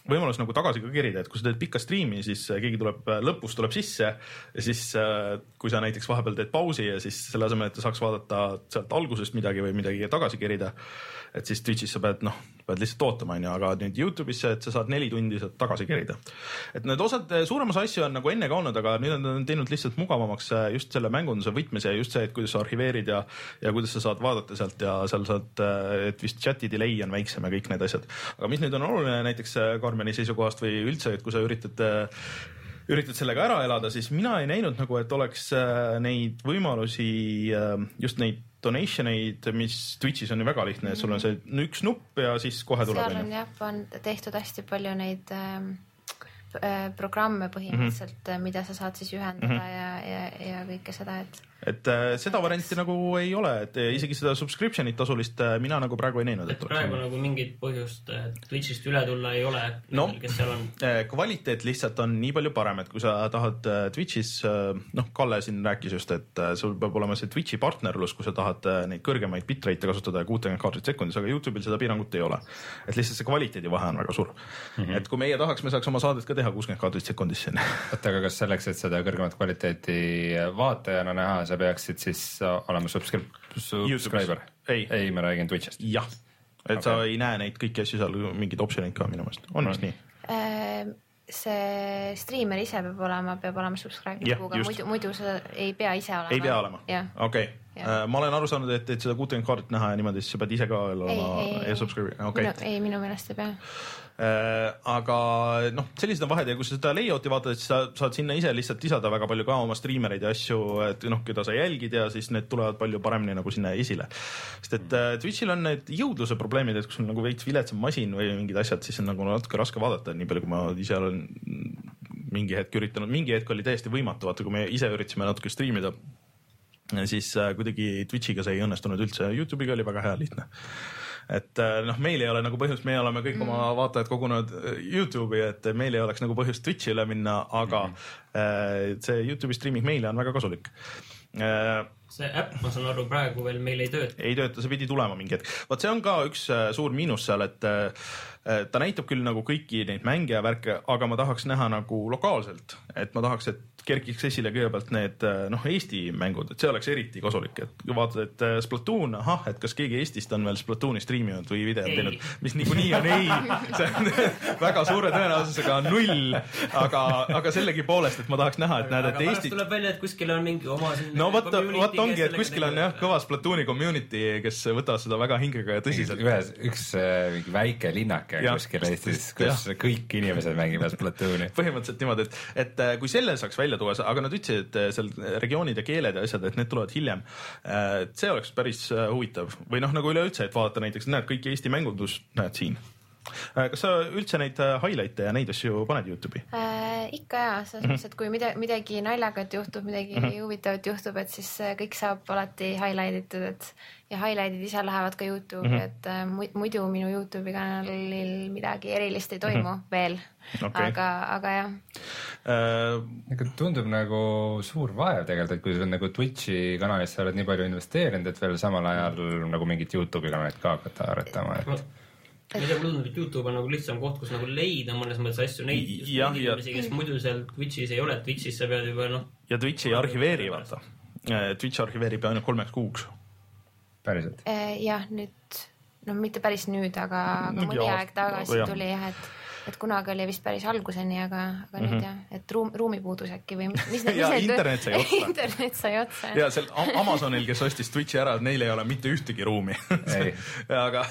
võimalus nagu tagasi ka kerida, et kui sa teed pikka striimi, siis keegi tuleb, lõpus tuleb sisse ja siis kui sa näiteks vahepeal teed pausi ja siis selle asemel, et ta saaks vaadata sealt algusest midagi või midagi tagasi kerida, et siis Twitch'is sa pead, noh, pead lihtsalt ootama, on ju, aga nüüd YouTube'is, et sa saad neli tundi saad tagasi kerida. Et need osad, suuremas asju on nagu enne ka olnud, aga nüüd on teinud lihtsalt mugavamaks just selle mängunduse võtmes ja just see, et kuidas sa arhiveerid ja, ja kuidas sa saad vaadata sealt ja seal saad, et vist chati delay on väiksem ja kõik need asjad. Aga mis nüüd on oluline näiteks Karmeni seisukohast või üldse, et kui sa üritad üritad sellega ära elada, siis mina ei näinud nagu, et oleks neid võimalusi, just neid donation eid, mis Twitch'is on ju väga lihtne, et sul on see üks nupp ja siis kohe tuleb. Seal on jah, on tehtud hästi palju neid äh, programme põhimõtteliselt, mm-hmm. mida sa saad siis ühendada mm-hmm. ja, ja, ja kõike seda, et et äh, seda varianti nagu ei ole, et isegi seda subscription'it tasulist äh, mina nagu praegu ei näinud. Et praegu nagu mingit põhjust Twitch'ist üle tulla ei ole, no, kes seal on? Kvaliteet lihtsalt on nii palju parem, et kui sa tahad Twitch'is, noh, Kalle siin rääkis just, et sul peab olema see Twitch'i partnerlus, kui sa tahad neid kõrgemaid bitrate'e kasutada ja kuuskümmend kaadrit sekundis, aga YouTube'il seda piirangut ei ole. Et lihtsalt see kvaliteedi vahe on väga suur. Mm-hmm. Et kui meie tahaks, me saaks oma saadet ka teha kuuskümmend kaadrit sekundis siin. Oota, aga kas selleks, et seda kõrgemat kvaliteeti vaatajana näha, sa peaksid siis olema subscriber? Ei. Ei, me räägin Twitch'ist. Jah, et okay. Sa ei näe neid kõiki asju seal, mingid optionid ka minu meelest. On vist nii? See streamer ise peab olema, peab olema subscriber-kuga, muidu, muidu sa ei pea ise olema. Ei pea olema? Okei. Ma olen aru saanud, et, et seda kuuskümmend kaardit näha ja niimoodi, siis sa pead ise ka olema e-subscriber. Okay. Minu, ei, minu meelest ei pea. Äh, aga noh, sellised on vahed ja kui sa seda layout'i vaatad, siis sa saad sinna ise lihtsalt lisada väga palju ka oma streamereid ja asju, et noh, keda sa jälgid ja siis need tulevad palju paremini nagu sinna esile. Sest et äh, Twitch'il on need jõudluse probleemid, et kui sul nagu veits viletsam masin või mingid asjad, siis on nagu natuke raske vaadata, nii palju kui ma ise olen mingi hetk üritanud, mingi hetk oli täiesti võimatu, vaata kui me ise üritasime natuke streamida, siis äh, kuidagi Twitch'iga see ei õnnestunud üldse, YouTube'iga oli väga hea lihtne. Et noh, meil ei ole nagu põhjust, me oleme kõik oma vaatajad kogunud YouTube'i, et meil ei oleks nagu põhjust Twitch'i üle minna, aga mm-hmm. see YouTube'i streaming meile on väga kasulik. See äpp, ma saan aru, praegu veel meil ei tööta. Ei tööta, see pidi tulema mingi hetk. Vaat see on ka üks suur miinus seal, et ta näitab küll nagu kõiki neid mänge ja värke, aga ma tahaks näha nagu lokaalselt, et ma tahaks, et kerkiks esile kõigepealt need noh, Eesti mängud, et see oleks eriti kasulik, et vaatad, et Splatoon, ahah, et kas keegi Eestist on veel Splatooni streaminud või video teinud, mis niikuinii on ei, see on väga suure tõenäosusega null, aga, aga sellegi poolest, et ma tahaks näha, et näed, et Eesti... Aga tuleb välja, et kuskil on mingi oma no võt, võt ongi, et kuskil on jah, kõva Splatooni community, kes võtavad seda väga hingega ja tõsiselt. Ühes, üks mingi väike linnake ja, kuskil Eestis, kus ja. Kõik inimesed mängivad Splatooni. Põhimõtteliselt niimoodi, et, et kui selle saaks välja tuua, aga nad ütlesid, et seal regioonid ja keeled ja asjad, et need tulevad hiljem. See oleks päris huvitav. Või noh, nagu üleüldse, et vaadata näiteks, näed kõik Eesti mängundus, näed siin. Kas sa üldse neid highlight'e ja neid asju paned YouTube'i? Äh, ikka jaa, selles mõttes, et kui midagi, midagi naljakat juhtub, midagi mm-hmm. huvitavat juhtub, et siis kõik saab alati highlightitud, et ja highlight'id ise lähevad ka YouTube'i, mm-hmm. et muidu minu YouTube'i kanalil midagi erilist ei toimu mm-hmm. veel, okay. aga, aga jah. Uh, tundub nagu suur vaev tegelikult, et kui sa nagu Twitch'i kanalis sa oled nii palju investeerinud, et veel samal ajal nagu mingit YouTube'i kanalit ka hakata aretama, et ma ei tea, mulle tundub, et YouTube on nagu lihtsam koht, kus nagu leida mõnes mõttes asju, neid just ja, neid inimesi, kes muidu seal Twitch'is ei ole, Twitch'is sa pead juba noh. Ja Twitch ei arhiveeri, vaata. Twitch arhiveerib ainult kolmeks kuuks. Päriselt? Jah, nüüd, no mitte päris nüüd, aga, aga mõni ja, aeg tagasi ja. Tuli jah, et et kunagi oli vist päris alguseni, aga, aga mm-hmm. nüüd jah, et ruum, ruumipuudus äkki või mis, mis ja need, internet sai otsa. internet sai otsa. Ja seal Amazonil, kes ostis Twitch'i ära, neil ei ole mitte ühtegi ruumi. aga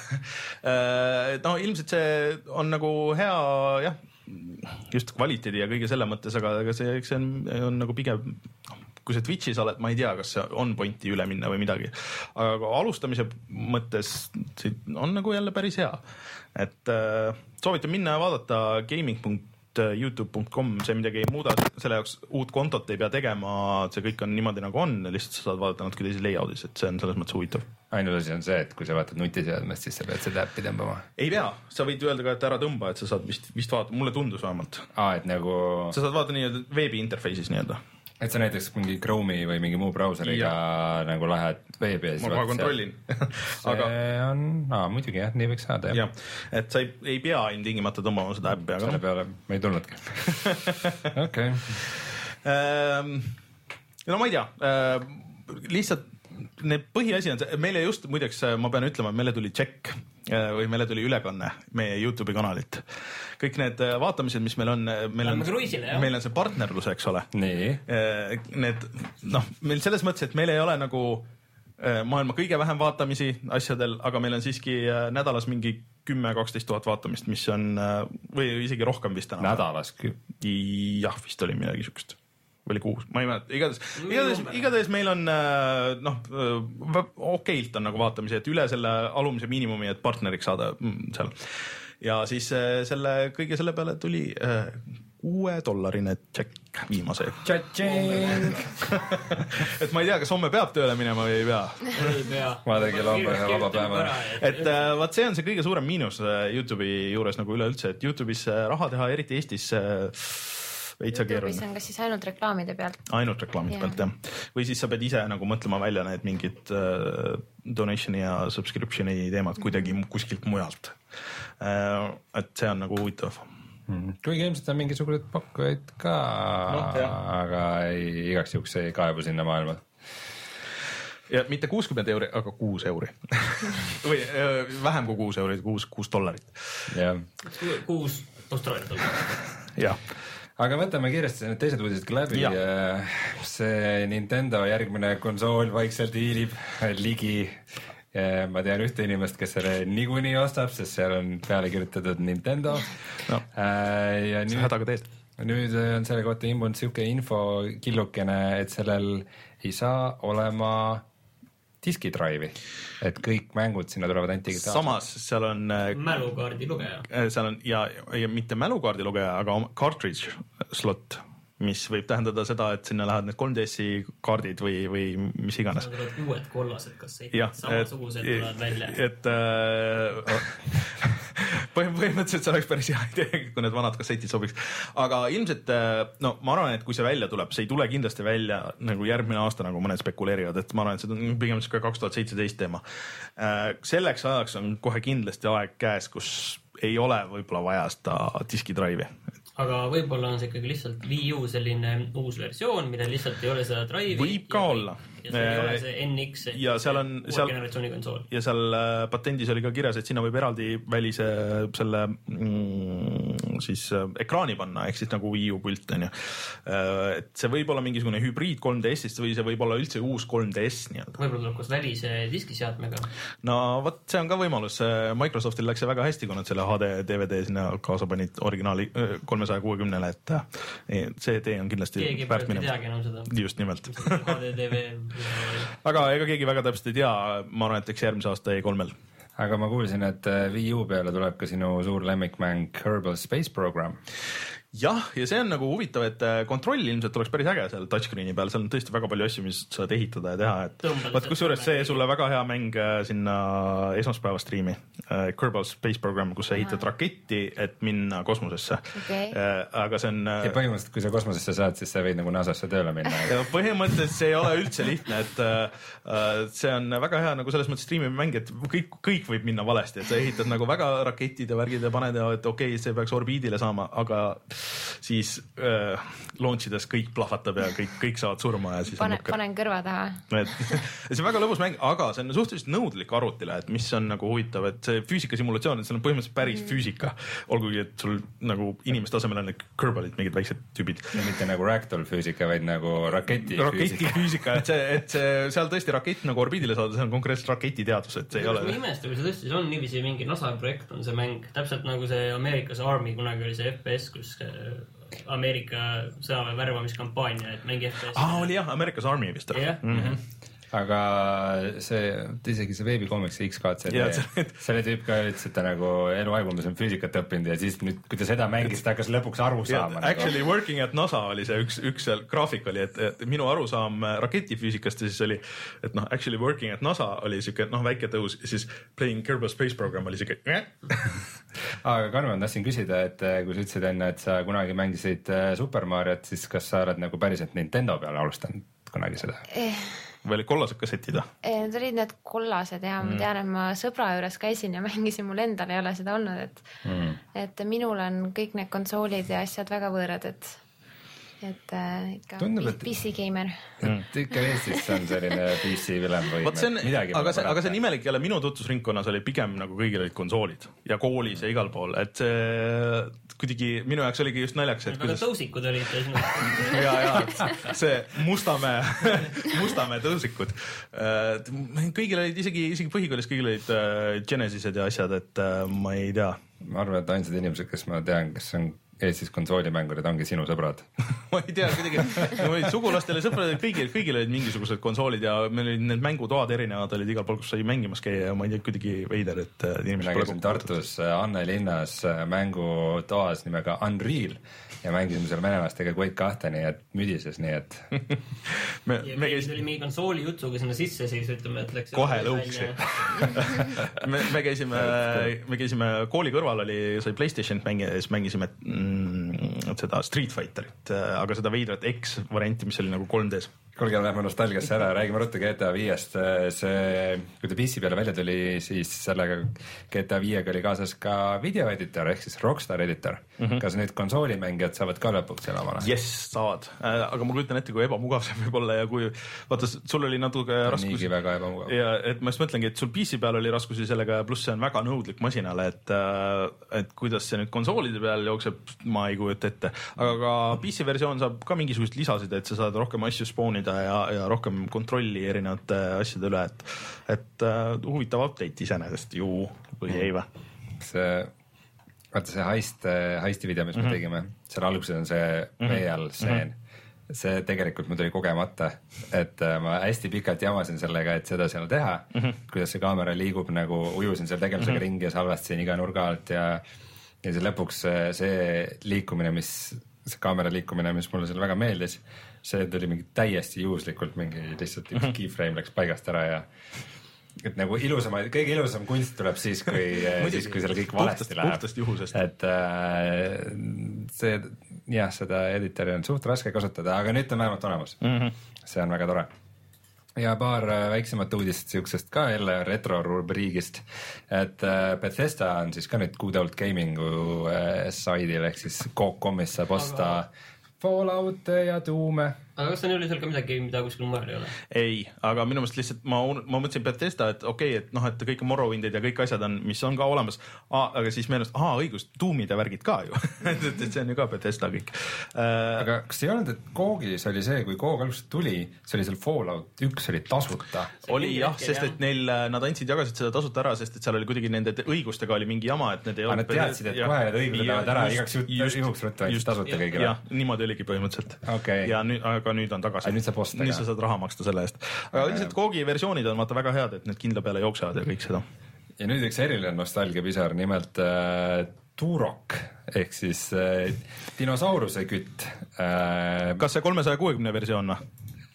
no ilmselt see on nagu hea, jah, just kvaliteedi ja kõige selle mõttes, aga, aga see, see on, on nagu pigem, kui see Twitch'is oled, ma ei tea, kas on pointi üle minna või midagi, aga alustamise mõttes on nagu jälle päris hea. Et äh, soovitan minna ja vaadata gaming punkt youtube punkt com, see midagi ei muuda, selle jaoks uut kontot ei pea tegema, see kõik on niimoodi nagu on, lihtsalt sa saad vaadata natuke teisi layout'is, et see on selles mõttes huvitav. Ainult asi on see, et kui sa vaatad nutiseadmest, siis sa pead seda äppi tõmbama. Ei pea, sa võid öelda ka, et ära tõmba, et sa saad vist, vist vaadata, mulle tundus vähemalt. Aa, et nagu... Sa saad vaadata nii veebi interface'is nii-öelda. et sa näiteks mingi Chrome'i või mingi muu brauseriga ja. nagu lähed veebi ja ma kohe kontrollin. see aga... on, aa muidugi jah, nii võiks saada. jah, et sa ei, ei pea ilmtingimata tõmbama seda äppi. Aga... selle peale ma ei tulnudki. okei. No ma ei tea, lihtsalt need põhiasi on see, meile just muideks ma pean ütlema, et meile tuli tšekk või meile tuli ülekanne meie YouTube'i kanalit. Kõik need vaatamised, mis meil on, meil on, kruisile, meil on see partnerlus, eks ole. Nii. Need, noh, meil selles mõttes, et meil ei ole nagu maailma kõige vähem vaatamisi asjadel, aga meil on siiski nädalas mingi kümme kaksteist tuhat vaatamist, mis on, või isegi rohkem vist täna. Nädalas? Jah, vist oli midagi sükest. Või kuus, ma ei mäleta, igatahes, igatahes, igatahes meil on noh, okeilt on nagu vaatamise, et üle selle alumise miinimumi, et partneriks saada seal. Ja siis selle, kõige selle peale tuli kuue dollarine tšekk viimase. Et ma ei tea, kas homme peab tööle minema või ei pea. Ei pea. Ma tegin homme ühe vaba päeva. Et vaat see on see kõige suurem miinus YouTube'i juures nagu üleüldse, et YouTube'is raha teha, eriti Eestis YouTube'is on kas siis ainult reklaamide pealt? Ainult reklaamide yeah. pealt, jah. Või siis sa pead ise nagu mõtlema välja need mingid uh, donationi ja subscriptioni teemad kuidagi kuskilt mujalt. Uh, et see on nagu huvitav. Hmm. Kuigi ilmselt on mingisugused pakkujaid ka, no, aga ei, igaks juhuks ei kaebu sinna maailma. Ja mitte kuuskümmend euri, aga kuus euri. Või uh, vähem kui kuus euri, kuus, kuus dollarit. Yeah. Kuus austraalia dollarit. Jah. Aga võtame kiiresti need teised uudised ka läbi. Ja. See Nintendo järgmine konsool vaikselt hiilib ligi. Ja ma tean ühte inimest, kes selle niikuinii ostab, sest seal on peale kirjutatud Nintendo. No. Ja nüüd, hädaga teed. Nüüd on selle kohta imbunud siuke info killukene, et sellel ei saa olema diskidraivi, et kõik mängud sinna tulevad ainult digitaalselt. Samas seal on mälukaardi lugeja. Seal on ja, ja mitte mälukaardi lugeja, aga cartridge slot, mis võib tähendada seda, et sinna lähevad need kolm D S-i kaardid või, või mis iganes. Tulevad uued kollased, kas ei samasugused tulevad välja. Et äh, põhimõtteliselt see oleks päris hea idee, kui need vanad kassetid sobiks. Aga ilmselt, no ma arvan, et kui see välja tuleb, see ei tule kindlasti välja nagu järgmine aasta, nagu mõned spekuleerivad, et ma arvan, et see on pigem kaks tuhat seitseteist teema. Selleks ajaks on kohe kindlasti aeg käes, kus ei ole võib-olla vaja seda diskidraivi. Aga võib-olla on see ikkagi lihtsalt Wii U selline uus versioon, mida lihtsalt ei ole seda drive'i. Võib ka ja, olla. Ja seal ei ole see N X, ja seal on, uue seal, generatsiooni konsool. Ja seal patendis oli ka kirjas, et sinna võib eraldi välise selle mm, siis ekraani panna, ehk siis nagu Wii U pult on ju. Et see võib olla mingisugune hübriid kolm D S-ist või see võib olla üldse uus kolm D S nii-öelda. Võib-olla tuleb koos välise diskiseadmega. No võt, see on ka võimalus. Microsoftil läks see väga hästi, kui nad selle H D D V D sinna kaasa panid originaali kolmesaja kuuekümnele, et see tee on kindlasti keegi väärt minema. Keegi ei teagi enam seda. Just nimelt. H D D V. Aga ega keegi väga täpselt ei tea, ma arvan, et eks järgmise aasta E kolmel. Aga ma kuulsin, et Wii U peale tuleb ka sinu suur lemmikmäng Kerbal Space Program. Jah, ja see on nagu huvitav, et kontroll ilmselt oleks päris äge seal touchscreeni peal, seal on tõesti väga palju asju, mis saad ehitada ja teha, et vaat kusjuures see sulle väga hea mäng sinna esmaspäeva striimi, Kerbal Space Program, kus sa ehitad raketti, et minna kosmosesse. Okay. Aga see on... Ja põhimõtteliselt, kui sa kosmosesse saad, siis sa võid nagu NASAsse tööle minna. Ja põhimõtteliselt see ei ole üldse lihtne, et see on väga hea nagu selles mõttes striimi mäng, et kõik, kõik võib minna valesti, et sa ehitad nagu väga raketid ja värgid ja paned ja et okei, okay, see peaks orbiidile saama, aga siis äh, launchides kõik plahvatab ja kõik, kõik saavad surma ja siis Pane, panen kõrva taha. Et, see on väga lõbus mäng, aga see on suhteliselt nõudlik arvutile, et mis on nagu huvitav, et see füüsikasimulatsioon, et seal on põhimõtteliselt päris mm. füüsika, olgugi, et sul nagu inimeste tasemel on need Kerbalid, mingid väiksed tüübid. Ja mitte nagu ragdoll füüsika, vaid nagu raketi, raketi füüsika. füüsika, et see, et see, seal tõesti rakett nagu orbiidile saada, see on konkreetselt raketiteadus, et see ei ole... Ma imesta, kui see tõesti on niiviisi mingi NASA projekt on see mäng, täpselt nagu see Ameerikas Army kunagi oli see F P S, kus Ameerika sõjaväe värvamiskampaania, et mängi F P S. Ah, oli jah, America's Army vist. Yeah. Mm-hmm. aga see, isegi see veebikomiksi X K C D, selle tüüp ka ütles, et ta nagu eluaegumas on füüsikat õppinud ja siis nüüd, kui ta seda mängis, ta hakkas lõpuks aru saama. Actually nagu. Working at NASA oli see üks, üks seal graafik oli, et, et minu arusaam raketifüüsikast ja siis oli, et noh, actually working at NASA oli siuke noh, väike tõus ja siis playing Kerbal Space Program oli siuke aga Karmen, tahtsin küsida, et kui sa ütlesid enne, et sa kunagi mängisid Super Mariot, siis kas sa oled nagu päriselt Nintendo peale alustanud kunagi seda? Eh. või olid kollased kassetid? Need olid need kollased ja mm. ma tean, et ma sõbra juures käisin ja mängisin, mul endal ei ole seda olnud, et mm. et minul on kõik need konsoolid ja asjad väga võõrad, et et äh, ikka Tundub, et... P C gamer. Et ikka Eestis on selline P C vilem või on, midagi. Aga see, aga see nimelik jälle minu tutvusringkonnas oli pigem nagu kõigil olid konsoolid ja koolis ja igal pool, et see kuidagi minu jaoks oligi just naljaks, et väga kuidas... tõusikud olid ja, ja see Mustamäe Mustamäe tõusikud. Kõigil olid isegi, isegi põhikoolis kõigil olid Genesised ja asjad, et ma ei tea. Ma arvan, et ainsad inimesed, kes ma tean, kes on Eestis konsoolimängurid ongi sinu sõbrad. ma ei tea, kuidagi no, sugulastele sõbrad, kõigil, kõigil olid mingisugused konsoolid ja meil olid need mängutoad erinevad, olid igal pool, kus sai mängimas käia ja ma ei tea, kuidagi veider, et inimesed pole käisin Tartus Anne linnas mängutoas nimega Unreal ja mängisime seal venelastega Quake kahte, nii et müdises, nii et me, ja me käis... oli mingi konsooli jutsuga sinna sisse, siis ütleme, et läks kohe lõuksi me, me käisime me käisime kooli kõrval oli, sai PlayStation mängida ja siis mängisime mm, seda Street Fighterit, aga seda veidrat X varianti, mis oli nagu kolm D-s. Kuulge, lähme nostalgiasse ära, räägime ruttu G T A viiest. See, kui ta P C peale välja tuli, siis sellega G T A viiega oli kaasas ka videoeditor ehk siis Rockstar editor. Mm-hmm. Kas nüüd konsoolimängijad saavad ka lõpuks selle omale? Yes, saavad. Aga ma kujutan ette, kui ebamugav see võib olla ja kui, vaata, sul oli natuke raskusi. Niigi väga ebamugav. Ja et ma just mõtlengi, et sul P C peal oli raskusi sellega, pluss see on väga nõudlik masinale, et, et kuidas see nüüd konsoolide peal jookseb, ma ei kujuta ette. Aga ka P C versioon saab ka mingisugust lisasid, et sa saad rohkem asju spoonida ja, ja rohkem kontrolli erinevate asjade üle, et, et uh, huvitav update iseenesest ju või ei või? See, vaata see heist, heisti video, mis mm -hmm. me tegime, seal alguses on see veeall stseen. Mm -hmm. See tegelikult mul tuli kogemata, et uh, ma hästi pikalt jamasin sellega, et seda seal teha, mm -hmm. kuidas see kaamera liigub, nagu ujusin seal tegelasega mm -hmm. ringi ja salvestasin iga nurga alt ja, ja see lõpuks see, see liikumine, mis see kaamera liikumine, mis mulle seal väga meeldis, see tuli mingi täiesti juhuslikult, mingi lihtsalt üks mm-hmm. keyframe läks paigast ära ja et nagu ilusama, kõige ilusam kunst tuleb siis, kui, siis, kui seal kõik valesti läheb. Et äh, see, jah, seda editori on suht raske kasutada, aga nüüd on vähemalt olemas. Mm-hmm. See on väga tore. Ja paar väiksemat uudist siuksest ka jälle retro-rubriigist, et Bethesda on siis ka nüüd Good Old Gamingu saidil ehk siis Coop punkt com'is saab osta aga... Fallout ja Doom. Aga kas see oli seal ka midagi, mida kuskil mujal ei ole? Ei, aga minu mõttes lihtsalt ma, ma mõtlesin Bethesda, et okei, okay, et noh, et kõik Morrowindid ja kõik asjad on, mis on ka olemas, ah, aga siis meenust, aha, õigust, Doomid ja värgid ka ju et, et see on ju ka Bethesda kõik. Aga kas ei olnud, et Koogis oli see, kui Koog alguses tuli, see oli seal Fallout üks oli tasuta? Oli jah, sest et neil, nad andsid, jagasid seda tasuta ära, sest et seal oli kuidagi nende õigustega oli mingi jama, et need ei olnud. Nad teadsid, et kohe need õigused lähevad ära, igaks juhuks ruttu andsid tasuta kõigile. Jah, niimoodi oligi põhimõtteliselt. Okay. Ja nüüd, aga nüüd on tagasi. Nüüd saab osta. Nüüd sa saad raha maksta selle eest. Aga üldiselt Koogi versioonid on vaata väga head, et need kindla peale jooksevad ja kõik seda. Ja nüüd üks eriline nostalgia pisar, nimelt äh, Turok ehk siis äh, dinosauruse kütt. Äh, Kas see kolmesaja kuuekümne versioon või?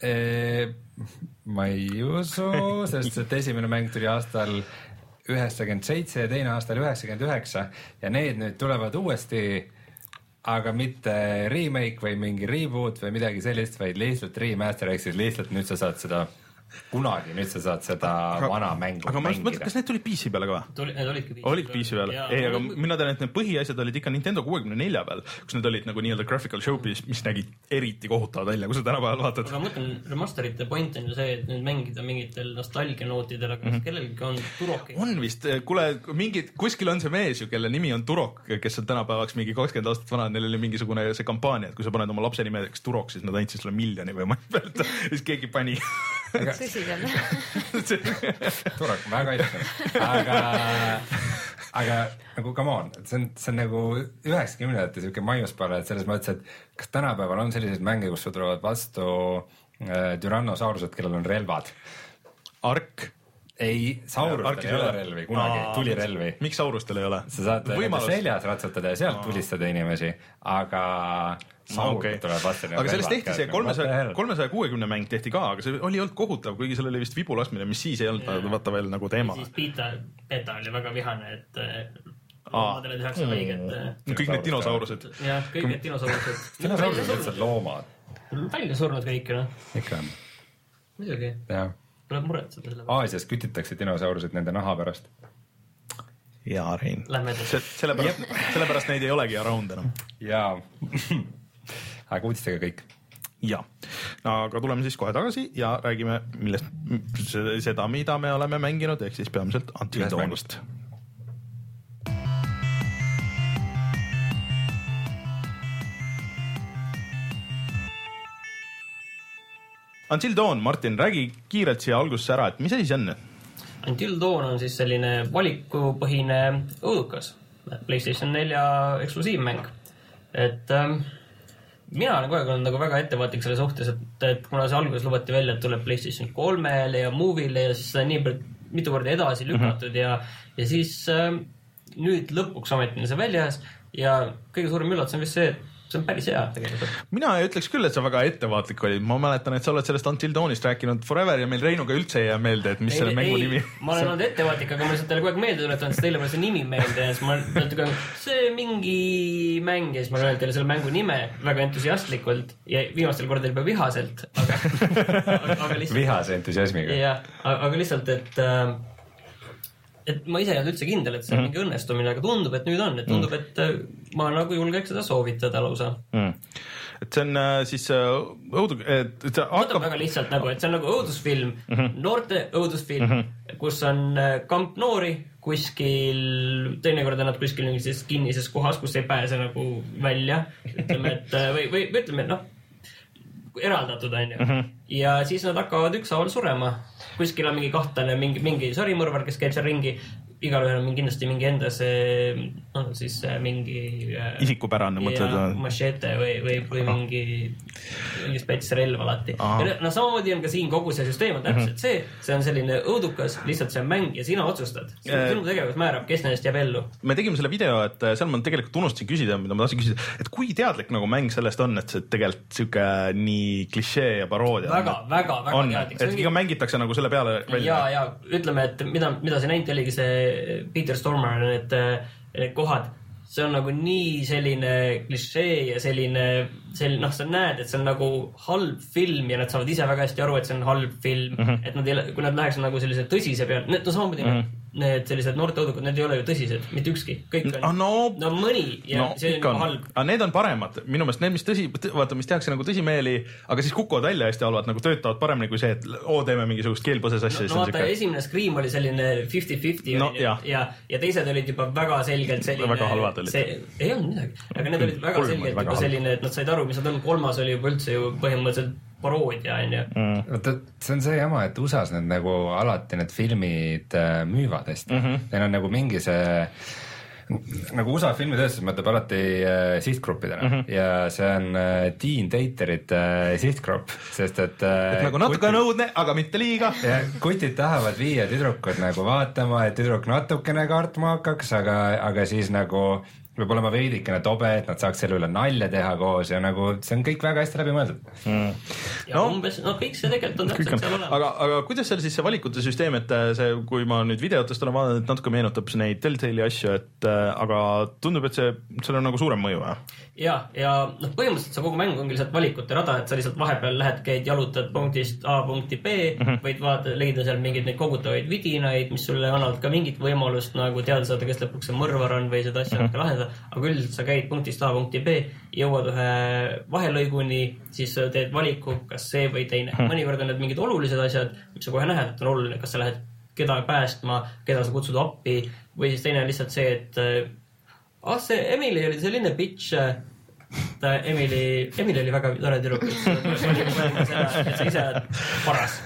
Äh, ma ei usu, sest et esimene mäng tuli aastal üheksakümmend seitse ja teine aastal üheksakümmend üheksa ja need nüüd tulevad uuesti, aga mitte remake või mingi reboot või midagi sellist, vaid lihtsalt remaster, ehk siis lihtsalt nüüd sa saad seda kunagi, nüüd sa saad seda aga, vana mängu aga mängida. Mõtled, kas need tulid P C peale ka või? Need olidki P C olid P C peale. Ei, aga mina tean, et need põhiasjad olid ikka Nintendo kuuekümne nelja peal, kus need olid nagu nii-öelda graphical showpiece, mis nägid eriti kohutavad välja, kui sa tänapäeval vaatad. Aga ma mõtlen, remasterite point on ju see, et nüüd mängida mingitel nostalgianootidel, aga kas mm -hmm. kellelgi on Turok? On vist, kuule, mingid, kuskil on see mees ju, kelle nimi on Turok, kes on tänapäevaks mingi kakskümmend aastat vana, neil oli mingisugune see kampaania, et kui sa paned oma lapse nimedeks Turok, siis nad andsid sulle miljoni või ma ei pealt, siis keegi pani tõsiselt Turok, väga ilusam. Aga, aga nagu come on, see on, see on nagu üheksakümnendate siuke maiuspala, et selles mõttes, et kas tänapäeval on selliseid mänge, kus sul tulevad vastu Tyrannosaurused, kellel on relvad. Ark. Ei, saurustel ei ole relvi, kunagi Aa, tuli relvi. Miks saurustel ei ole? Sa saad Võimalus... seljas ratsutada ja sealt Aa. tulistada inimesi, aga saurud okay. tuleb vastu. Aga sellest tehti see kolmesaja kuuekümne mäng tehti ka, aga see oli olnud kohutav, kuigi seal oli vist vibu laskmine, mis siis ei olnud ja. vaata veel nagu teema. Ja siis Pita, Peta oli väga vihane, et loomadele tehakse haiget. Kõik need dinosaurused. Jah, kõik need dinosaurused. Dinosaurused lihtsalt loomad. Välja surnud kõik, no? Ikka on. Muidugi. Jah. Tuleb muretseda selle. Aasias kütitakse dinosaurused nende naha pärast. Jaa, Rein. Lähme edasi. Sellepärast, sellepärast neid ei olegi around enam. Jaa. Aga uudistega kõik. Jaa. No, aga tuleme siis kohe tagasi ja räägime millest, seda, mida me oleme mänginud, ehk siis peamiselt Until Dawnist. Until Dawn, Martin, räägi kiirelt siia algusesse ära, et mis asi see on? Until Dawn on siis selline valikupõhine õudukas, PlayStation nelja eksklusiivmäng. Et ähm, mina olen kogu aeg olnud nagu väga ettevaatlik selle suhtes, et, et kuna see alguses lubati välja, et tuleb PlayStation kolmele ja Movile ja siis seda nii mitu korda edasi lükatud mm-hmm. ja, ja siis ähm, nüüd lõpuks ametini see väljas ja kõige suurem üllatus on vist see, et see on päris hea tegelikult. Mina ei ütleks küll, et sa väga ettevaatlik olid. Ma mäletan, et sa oled sellest Until Dawnist rääkinud forever ja meil Reinuga üldse ei jää meelde, et mis ei, selle mängu ei, nimi. Ma olen olnud ettevaatlik, aga ma lihtsalt teile kogu aeg meelde tuletanud, sest teile pole see nimi meelde ja siis ma olen see mingi mäng ja siis ma olen teile selle mängu nime väga entusiastlikult ja viimastel kordadel juba vihaselt. Aga, aga lihtsalt, vihase entusiasmiga. Jah, aga lihtsalt, et et ma ise ei olnud üldse kindel, et see on mm. mingi õnnestumine, aga tundub, et nüüd on, et tundub, et ma nagu julgeks seda soovitada lausa. Mm. Et see on äh, siis äh, õudu... Et, et see hakkab... väga lihtsalt nagu, et see on nagu õudusfilm, mm-hmm. noorte õudusfilm, mm-hmm. kus on äh, kamp noori kuskil, teinekord on nad kuskil siis kinnises kohas, kus ei pääse nagu välja, ütleme, et või, või ütleme, et noh, eraldatud on ju. Mm-hmm. Ja siis nad hakkavad ükshaaval surema. Kuskil on mingi kahtlane, mingi, mingi sarimõrvar, kes käib seal ringi. Igal ühel on mingi, kindlasti mingi enda see, no siis mingi... Isikupärane, mõtled? Machete või, või, või mingi, mingi spets relv alati. Ja no samamoodi on ka siin kogu see süsteem on täpselt see, see on selline õudukas, lihtsalt see on mäng ja sina otsustad. Sinu tegevus määrab, kes nendest jääb ellu. Me tegime selle video, et seal ma tegelikult unustasin küsida, mida ma tahtsin küsida, et kui teadlik nagu mäng sellest on, et see tegelikult siuke nii klišee ja paroodia väga, on, väga, väga on, teadlik. Et iga mängitakse nagu selle peale välja. Ja, ja ütleme, et mida, mida see näinud oligi see Peter Stormare, need, need kohad, see on nagu nii selline klišee ja selline, selline, noh, sa näed, et see on nagu halb film ja nad saavad ise väga hästi aru, et see on halb film, mm-hmm. et nad ei, kui nad läheks nagu sellise tõsise peale, need, no samamoodi mm-hmm. need sellised noorte õudukud, need ei ole ju tõsised, mitte ükski, kõik on, ah, no, no mõni ja no, see on, on halb. Aga need on paremad, minu meelest need, mis tõsi, vaata, mis tehakse nagu tõsimeeli, aga siis kukuvad välja hästi halvad, nagu töötavad paremini kui see, et oo, teeme mingisugust keelpõses asja. No, no vaata, siuke... esimene Scream oli selline fifty fifty no, ja, ja, ja teised olid juba väga selgelt selline... Väga halvad olid. See, ei olnud midagi, aga need olid väga Kolm selgelt väga juba selline, et nad said aru, mis nad on, kolmas oli juba üldse ju põhimõtteliselt paroodia, on ju. Mm. See on see jama, et U S A-s need nagu alati need filmid müüvad hästi. Mm-hmm. Neil on nagu mingi see, nagu U S A filmitööstus mõtleb alati äh, sihtgruppidena mm-hmm. ja see on äh, teen daterid äh, sihtgrupp, sest et, äh, et nagu natuke kutid, nõudne, aga mitte liiga. Ja kutid tahavad viia tüdrukud nagu vaatama, et tüdruk natukene kartma hakkaks, aga, aga siis nagu võib olema veidikene tobe, et nad saaks selle üle nalja teha koos ja nagu see on kõik väga hästi läbi mõeldud. Mm. Ja no, umbes, no kõik see tegelikult on täpselt seal olemas. Aga, aga kuidas seal siis see valikute süsteem, et see, kui ma nüüd videotest olen vaadanud, et natuke meenutab neid Telltale'i asju, et aga tundub, et see, seal on nagu suurem mõju, jah? Ja, ja noh, põhimõtteliselt see kogu mäng ongi lihtsalt valikute rada, et sa lihtsalt vahepeal lähed, käid, jalutad punktist A punkti B, mm-hmm. võid vaata, leida seal mingeid neid kogutavaid vidinaid, mis sulle annavad ka mingit võimalust nagu teada saada, kes lõpuks see mõrvar on või seda asja mm-hmm. lahendada, aga üldiselt sa käid punktist A punkti B, jõuad ühe vahelõiguni, siis teed valiku, kas see või teine. Mm-hmm. Mõnikord on need mingid olulised asjad, mis sa kohe nähed, et on oluline, kas sa lähed keda päästma, keda sa kutsud appi või siis teine on lihtsalt see, et ah, see Emily oli selline bitch, ta Emily, Emily oli väga tore tüdruk, et sa ise paras.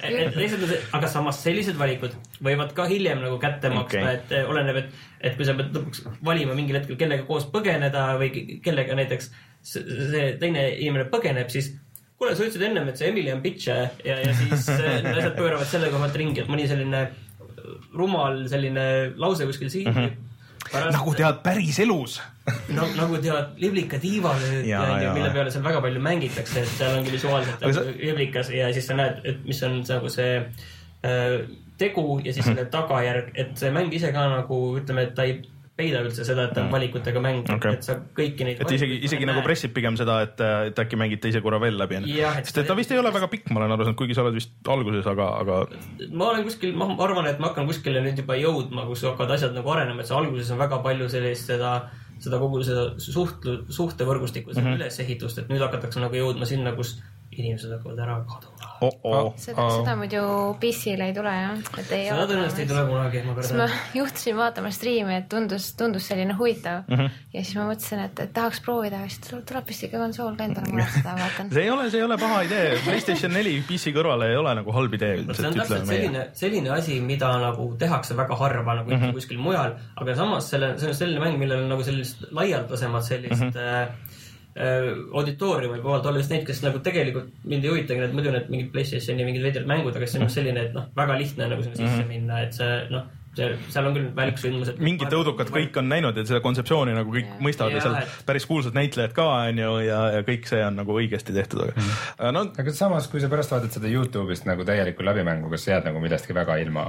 Aga samas sellised valikud võivad ka hiljem nagu kätte maksta, okay. et oleneb, et, et kui sa pead lõpuks valima mingil hetkel, kellega koos põgeneda või kellega näiteks see teine inimene põgeneb, siis kuule, sa ütlesid ennem, et see Emily on bitch ja, ja siis asjad pööravad selle kohalt ringi, et mõni selline rumal selline lause kuskil siin mm -hmm. Pärast, nagu tead päris elus no, nagu tead liblika diivalööd ja, ja, ja mille peale seal väga palju mängitakse, et seal ongi visuaalselt sa... liblikas ja siis sa näed, et mis on nagu see äh, tegu ja siis selle tagajärg, et see mäng ise ka nagu ütleme, et ta ei peida üldse seda, et ta on valikutega mäng, okay. et sa kõiki neid et isegi, isegi nagu pressib pigem seda, et, et äkki mängid teise korra veel läbi. Sest et ta vist ei ole väga pikk, ma olen aru saanud, kuigi sa oled vist alguses, aga, aga... ma olen kuskil, ma arvan, et ma hakkan kuskile nüüd juba jõudma, kus hakkavad asjad nagu arenema, et see alguses on väga palju sellist seda, seda kogu seda suhtlu, suhtevõrgustikku, seda mm -hmm. ülesehitust, et nüüd hakatakse nagu jõudma sinna, kus inimesed hakkavad ära kaduma. Oh, oh, seda, oh. seda muidu P C-le ei tule, jah? Et ei seda tõenäoliselt ei tule kunagi. Ma, ma juhtusin vaatama striimi, et tundus, tundus selline huvitav mm -hmm. ja siis ma mõtlesin, et, et tahaks proovida, siis tuleb vist ikka konsool ka endale mulle seda vaatan. see ei ole, see ei ole paha idee. PlayStation neli P C kõrvale ei ole nagu halb idee. See on täpselt selline, selline asi, mida nagu tehakse väga harva nagu mm -hmm. kuskil mujal, aga samas selle, see on selline mäng, millel on nagu sellist laialdasemad sellist mm -hmm. auditooriumi poolt olla just neid, kes nagu tegelikult mind ei huvitagi, et muidu need mingid PlayStationi mingid veidrad mängud, aga see on selline, et noh, väga lihtne nagu sinna sisse minna, et see noh, seal on küll väliksündmused. Mingid õudukad kõik on näinud, et seda kontseptsiooni nagu kõik ja. mõistavad ja, ja seal et... päris kuulsad näitlejad ka on ju ja, ja kõik see on nagu õigesti tehtud. Aga, mm. no, aga samas, kui sa pärast vaatad seda YouTube'ist nagu täielikku läbimängu, kas jääd nagu millestki väga ilma?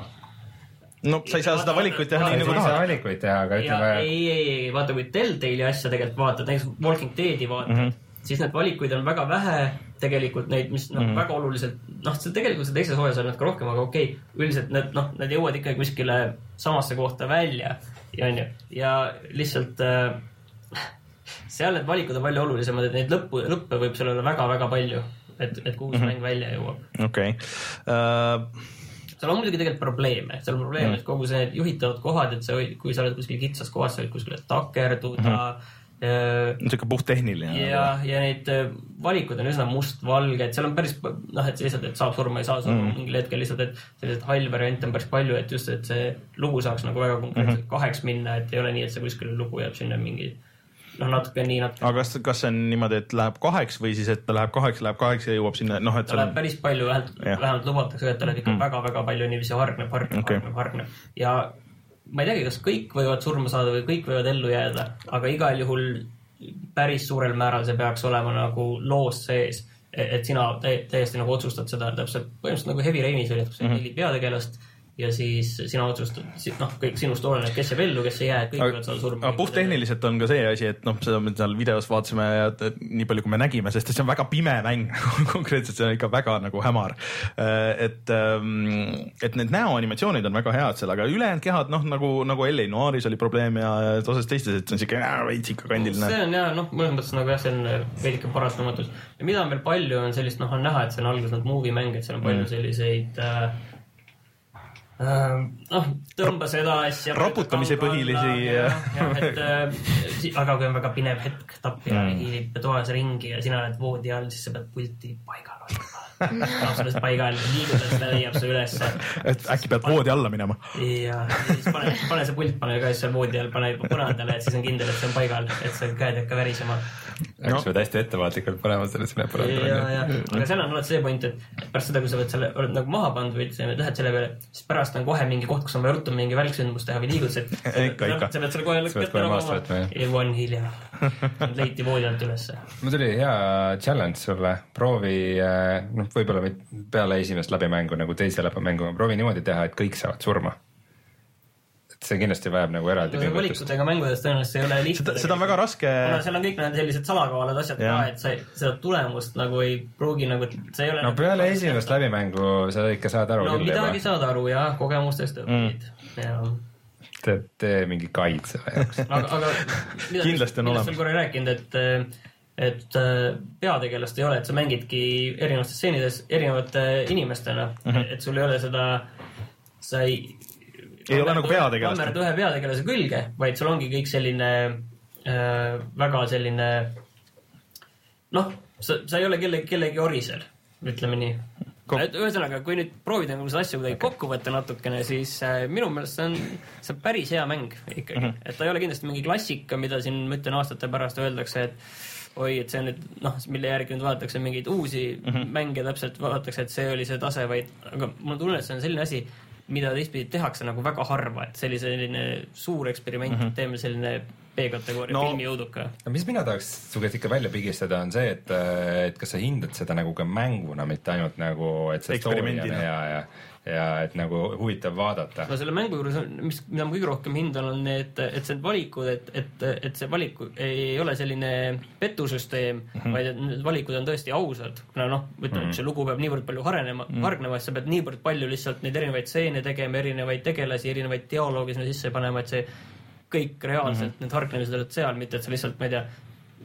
No sa ei saa seda valikuid teha nii nagu tahad. Sa ei saa valikuid teha, aga ütleme... Ei, ei, ei, vaata, kui Telltale'i asja tegelikult vaatad, näiteks Walking Deadi vaatad, mm -hmm. siis need valikuid on väga vähe tegelikult neid, mis noh, mm -hmm. väga oluliselt, noh, see tegelikult see teises hooajas on need ka rohkem, aga okei, okay, üldiselt need, noh, need jõuad ikka kuskile samasse kohta välja ja, on ju, ja lihtsalt äh, seal need valikud on palju olulisemad, et neid lõppu, lõppe võib seal olla väga-väga palju, et, et kuhu see mm -hmm. mäng välja jõuab. Okei. Okay. Uh... seal on muidugi tegelikult probleeme, seal on probleeme, mm. et kogu see juhitavad kohad, et sa võid, kui sa oled kuskil kitsas kohas, sa võid kuskile takerduda mm. -hmm. see on siuke puht tehniline. Ja, ja neid valikud on üsna must-valge, et seal on päris, noh, et lihtsalt, et saab surma, ei saa surma mm. mingil hetkel lihtsalt, et sellised hall-variante on päris palju, et just, et see lugu saaks nagu väga konkreetselt mm. kaheks minna, et ei ole nii, et see kuskil lugu jääb sinna mingi noh, natuke nii natuke. Aga kas, kas see on niimoodi, et läheb kaheks või siis, et ta läheb kaheks, läheb kaheks ja jõuab sinna, noh, et ta läheb on... päris palju, vähemalt, vähemalt lubatakse, et ta läheb ikka mm. väga-väga palju niiviisi hargneb, hargneb, okay. hargneb, hargneb. Ja ma ei teagi, kas kõik võivad surma saada või kõik võivad ellu jääda, aga igal juhul päris suurel määral see peaks olema nagu loos sees, et sina täiesti nagu otsustad seda, täpselt põhimõtteliselt nagu Heavy Rainis oli, et kui sa neli mm. peategelast ja siis sina otsustad, noh, kõik sinust oleneb, kes jääb ellu, kes ei jää, kõik võivad saada surma. Aga puhttehniliselt on ka see asi, et noh, seda me seal videos vaatasime ja nii palju, kui me nägime, sest see on väga pime mäng konkreetselt, see on ikka väga nagu hämar. Et, et need näoanimatsioonid on väga head seal, aga ülejäänud kehad, noh, nagu, nagu L A Noiris oli probleem ja osas teistes, et see on siuke veits ikka kandiline. See on jah, noh, mõnes mõttes nagu jah, see on veidike parastamatus. Ja mida on veel palju, on sellist, noh, on näha, et see on alguses nagu movie mäng, et seal on palju selliseid äh, Uh, noh, tõmba seda asja raputamise põhilisi ja, ja, et, äh, aga kui on väga pinev hetk, tapja mm. hiilib toas ringi ja sina oled voodi all, siis sa pead pulti paigal olema sellest paigal liiguda, seda leiab see üles, et äkki pead voodi alla minema ja siis pane, pane see pult, pane ka seal voodi all, pane juba põrandale, et siis on kindel, et see on paigal, et see käed hakka värisema no. Sa pead hästi ettevaatlikult panema selle sinna põrandale aga seal on alati see point, et pärast seda, kui sa võid selle, oled nagu maha pannud või lähed selle peale, siis pärast on kohe mingi koht, kus on vaja ruttu mingi välksündmus teha või liigud, et ikka, ikka. sa pead selle kohe kätte rogama ja one hilja leiti voodi alt ülesse. Mul tuli hea challenge sulle, proovi noh, võib-olla peale esimest läbimängu nagu teise läbimängu, proovi niimoodi teha, et kõik saavad surma. See kindlasti vajab nagu eraldi no, valikutega mängudes tõenäoliselt ei ole lihtne. Seda, seda on väga raske. Kuna seal on kõik need sellised salakaalad asjad ja. Ka, et sa seda tulemust nagu ei pruugi nagu, see ei ole... No nagu peale esimest läbimängu sa ikka saad aru no, küll. No midagi saad aru, jah, kogemustest õppid. Mm. Tee, tee mingi kaid selle jaoks. aga, aga mida, kindlasti on olemas. Millest veel korra rääkinud, et, et peategelast ei ole, et sa mängidki erinevates stseenides erinevate inimestena. Mm-hmm. Et sul ei ole seda... Sa ei... ei ole nagu peategelast. Kammerd ühe peategelase külge, vaid sul ongi kõik selline äh, väga selline noh, sa, sa ei ole kellegi, kellegi orisel, ütleme nii. Et ühesõnaga, kui nüüd proovida nagu seda asja kuidagi kokku võtta natukene, siis äh, minu meelest see on, see on päris hea mäng ikkagi. Mm -hmm. Et ta ei ole kindlasti mingi klassika, mida siin, ma ütlen aastate pärast öeldakse, et oi, et see on nüüd, noh, mille järgi nüüd vaadatakse mingeid uusi mm -hmm. mänge täpselt, vaadatakse, et see oli see tase, vaid aga mul tunne, et see on selline asi, mida teistpidi tehakse nagu väga harva, et see oli selline suur eksperiment mm, -hmm. teeme selline B-kategooria no, filmi jõuduka. No mis mina tahaks su käest ikka välja pigistada on see, et, et kas sa hindad seda nagu ka mänguna, mitte ainult nagu, et see story on hea ja, ja et nagu huvitav vaadata. No selle mängu juures, mis, mida ma kõige rohkem hindan, on need, et see valikud, et, et, et see valiku ei ole selline petusüsteem, mm -hmm. vaid et need valikud on tõesti ausad. Kuna noh, ütleme, mm -hmm. see lugu peab niivõrd palju harenema, mm -hmm. hargnema, et sa pead niivõrd palju lihtsalt neid erinevaid stseene tegema, erinevaid tegelasi, erinevaid dialoogi sinna sisse panema, et see kõik reaalselt mm -hmm. need hargnemised olid seal, mitte et sa lihtsalt, ma ei tea,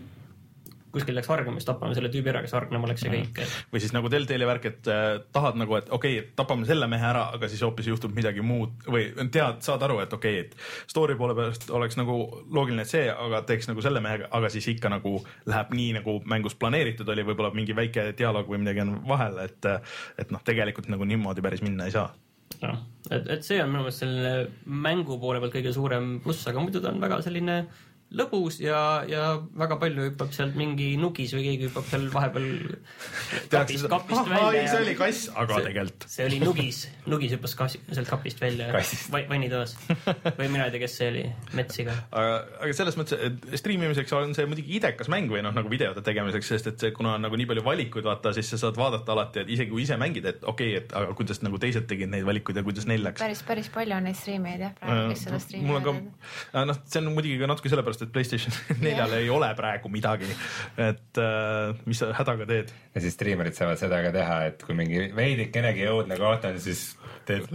kuskil läks hargnemist, tapame selle tüübi ära, kes hargnema läks ja kõik. Et... või siis nagu Telltale'i värk, et äh, tahad nagu, et okei okay,, tapame selle mehe ära, aga siis hoopis juhtub midagi muud või tead, saad aru, et okei okay,, et story poole pealt oleks nagu loogiline see, aga teeks nagu selle mehega, aga siis ikka nagu läheb nii, nagu mängus planeeritud oli, võib-olla mingi väike dialoog või midagi on vahel, et, et noh, tegelikult nagu niimoodi päris minna ei saa. No, et, et see on minu meelest selline mängu poole pealt kõige suurem pluss, aga muidu ta on väga selline lõbus ja, ja väga palju hüppab sealt mingi nugis või keegi hüppab seal vahepeal kapist, kapist välja. See oli kass, aga see, tegelikult. See oli nugis, nugis hüppas kas, sealt kapist välja vannitoas. Või mina ei tea, kes see oli, Metsiga. Aga, aga selles mõttes, et streamimiseks on see muidugi idekas mäng või noh, nagu videote tegemiseks, sest et see, kuna on nagu nii palju valikuid vaata, siis sa saad vaadata alati, et isegi kui ise mängid, et okei okay,, et aga kuidas nagu teised tegid neid valikuid ja kuidas neil läks. Päris, päris palju on neid streamijaid jah, praegu, kes seda streamijaid. Noh, see on muidugi ka natuke sellepärast, et PlayStation neljal ei ole praegu midagi, et uh, mis sa hädaga teed. Ja siis streamerid saavad seda ka teha, et kui mingi veidikenegi jõudne koht on, siis teed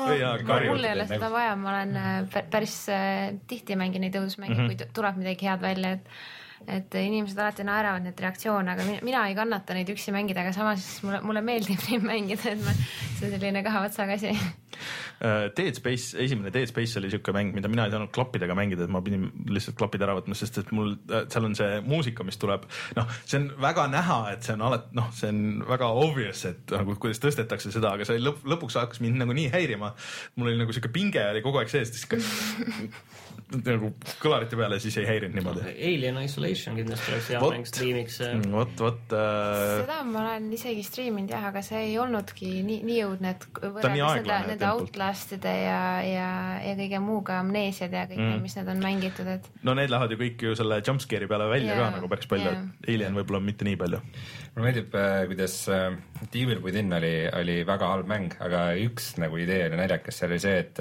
mul ei ole seda vaja, ma olen päris tihti mängin neid õudusmänge, mm -hmm. kui tuleb midagi head välja, et et inimesed alati naeravad neid reaktsioone, aga mina, mina ei kannata neid üksi mängida, aga samas mulle, mulle meeldib neid mängida, et ma, see on selline kahe otsaga asi. Dead Space, esimene Dead Space oli siuke mäng, mida mina ei saanud klappidega mängida, et ma pidin lihtsalt klappid ära võtma, sest et mul, seal on see muusika, mis tuleb, noh, see on väga näha, et see on alati, noh, see on väga obvious, et nagu kuidas tõstetakse seda, aga see lõp, lõpuks hakkas mind nagu nii häirima. Mul oli nagu siuke pinge oli kogu aeg sees, nagu kõlarite peale, siis ei häirinud niimoodi. Alien Isolation kindlasti oleks hea mäng streamiks. Vot, vot. Äh... seda ma olen isegi streaminud jah, aga see ei olnudki nii, nii jõudne, et võrreldes seda, nende Outlastide ja, ja, ja kõige muuga Amnesiad ja kõik mm. need, mis need on mängitud, et no need lähevad ju kõik ju selle jumpscare'i peale välja yeah, ka nagu päris palju yeah., et Alien võib-olla mitte nii palju. Mulle meeldib, kuidas Evil Within oli, oli väga halb mäng, aga üks nagu idee oli naljakas, see oli see, et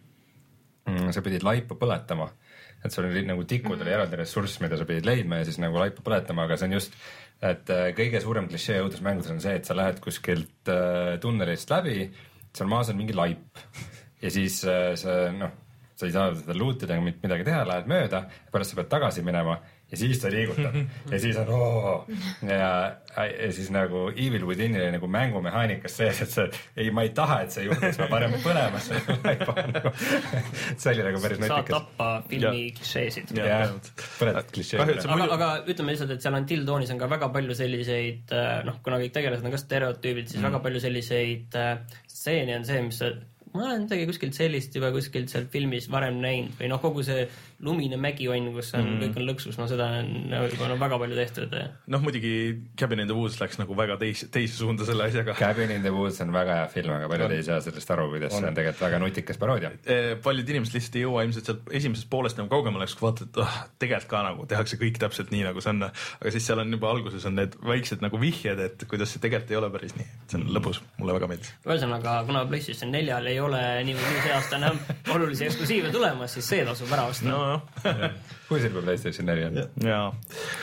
mm, sa pidid laipa põletama, et sul oli nagu tikud mm. oli eraldi ressurss, mida sa pidid leidma ja siis nagu laipa põletama, aga see on just, et kõige suurem klišee õudusmängudes on see, et sa lähed kuskilt tunnelist läbi, seal maas on mingi laip ja siis sa, noh, sa ei saa seda lootida ega midagi teha, lähed mööda, pärast sa pead tagasi minema ja siis sa liigutad ja siis on oo ja, ja siis nagu Evil Within oli nagu mängumehaanikas sees, et see, ei, ma ei taha, et see juhtus, ma parem põlema selle laipa nagu. See oli nagu päris nutikas. Saad tappa filmi klišeesid. jah, põletad klišeed. Aga, aga ütleme lihtsalt, et seal on Till Dawnis on ka väga palju selliseid, noh, kuna kõik tegelased on ka stereotüübid, siis mm. väga palju selliseid stseeni on see, mis ma olen midagi kuskilt sellist juba kuskilt seal filmis varem näinud või noh, kogu see lumine mägivann, kus on, mm. kõik on lõksus, no seda on juba no, väga palju tehtud. noh, muidugi Cabin in the Woods läks nagu väga teis, teise suunda selle asjaga. Cabin in the Woods on väga hea film, aga paljud ei saa sellest aru, kuidas on. see on tegelikult väga nutikas paroodia. Paljud inimesed lihtsalt ei jõua ilmselt sealt esimesest poolest nagu kaugemale, kui vaatad, et oh, tegelikult ka nagu tehakse kõik täpselt nii, nagu see on, aga siis seal on juba alguses on need väiksed nagu vihjed, et kuidas see tegelikult ei ole päris nii. See on lõbus, mulle väga meeldis. Ühesõnaga, kuna PlayStation neljal ei ole niimoodi see aasta enam olulisi eksklusiive tulemas, siis see tasub ära osta. No, kui see juba PlayStation neli on. Jaa.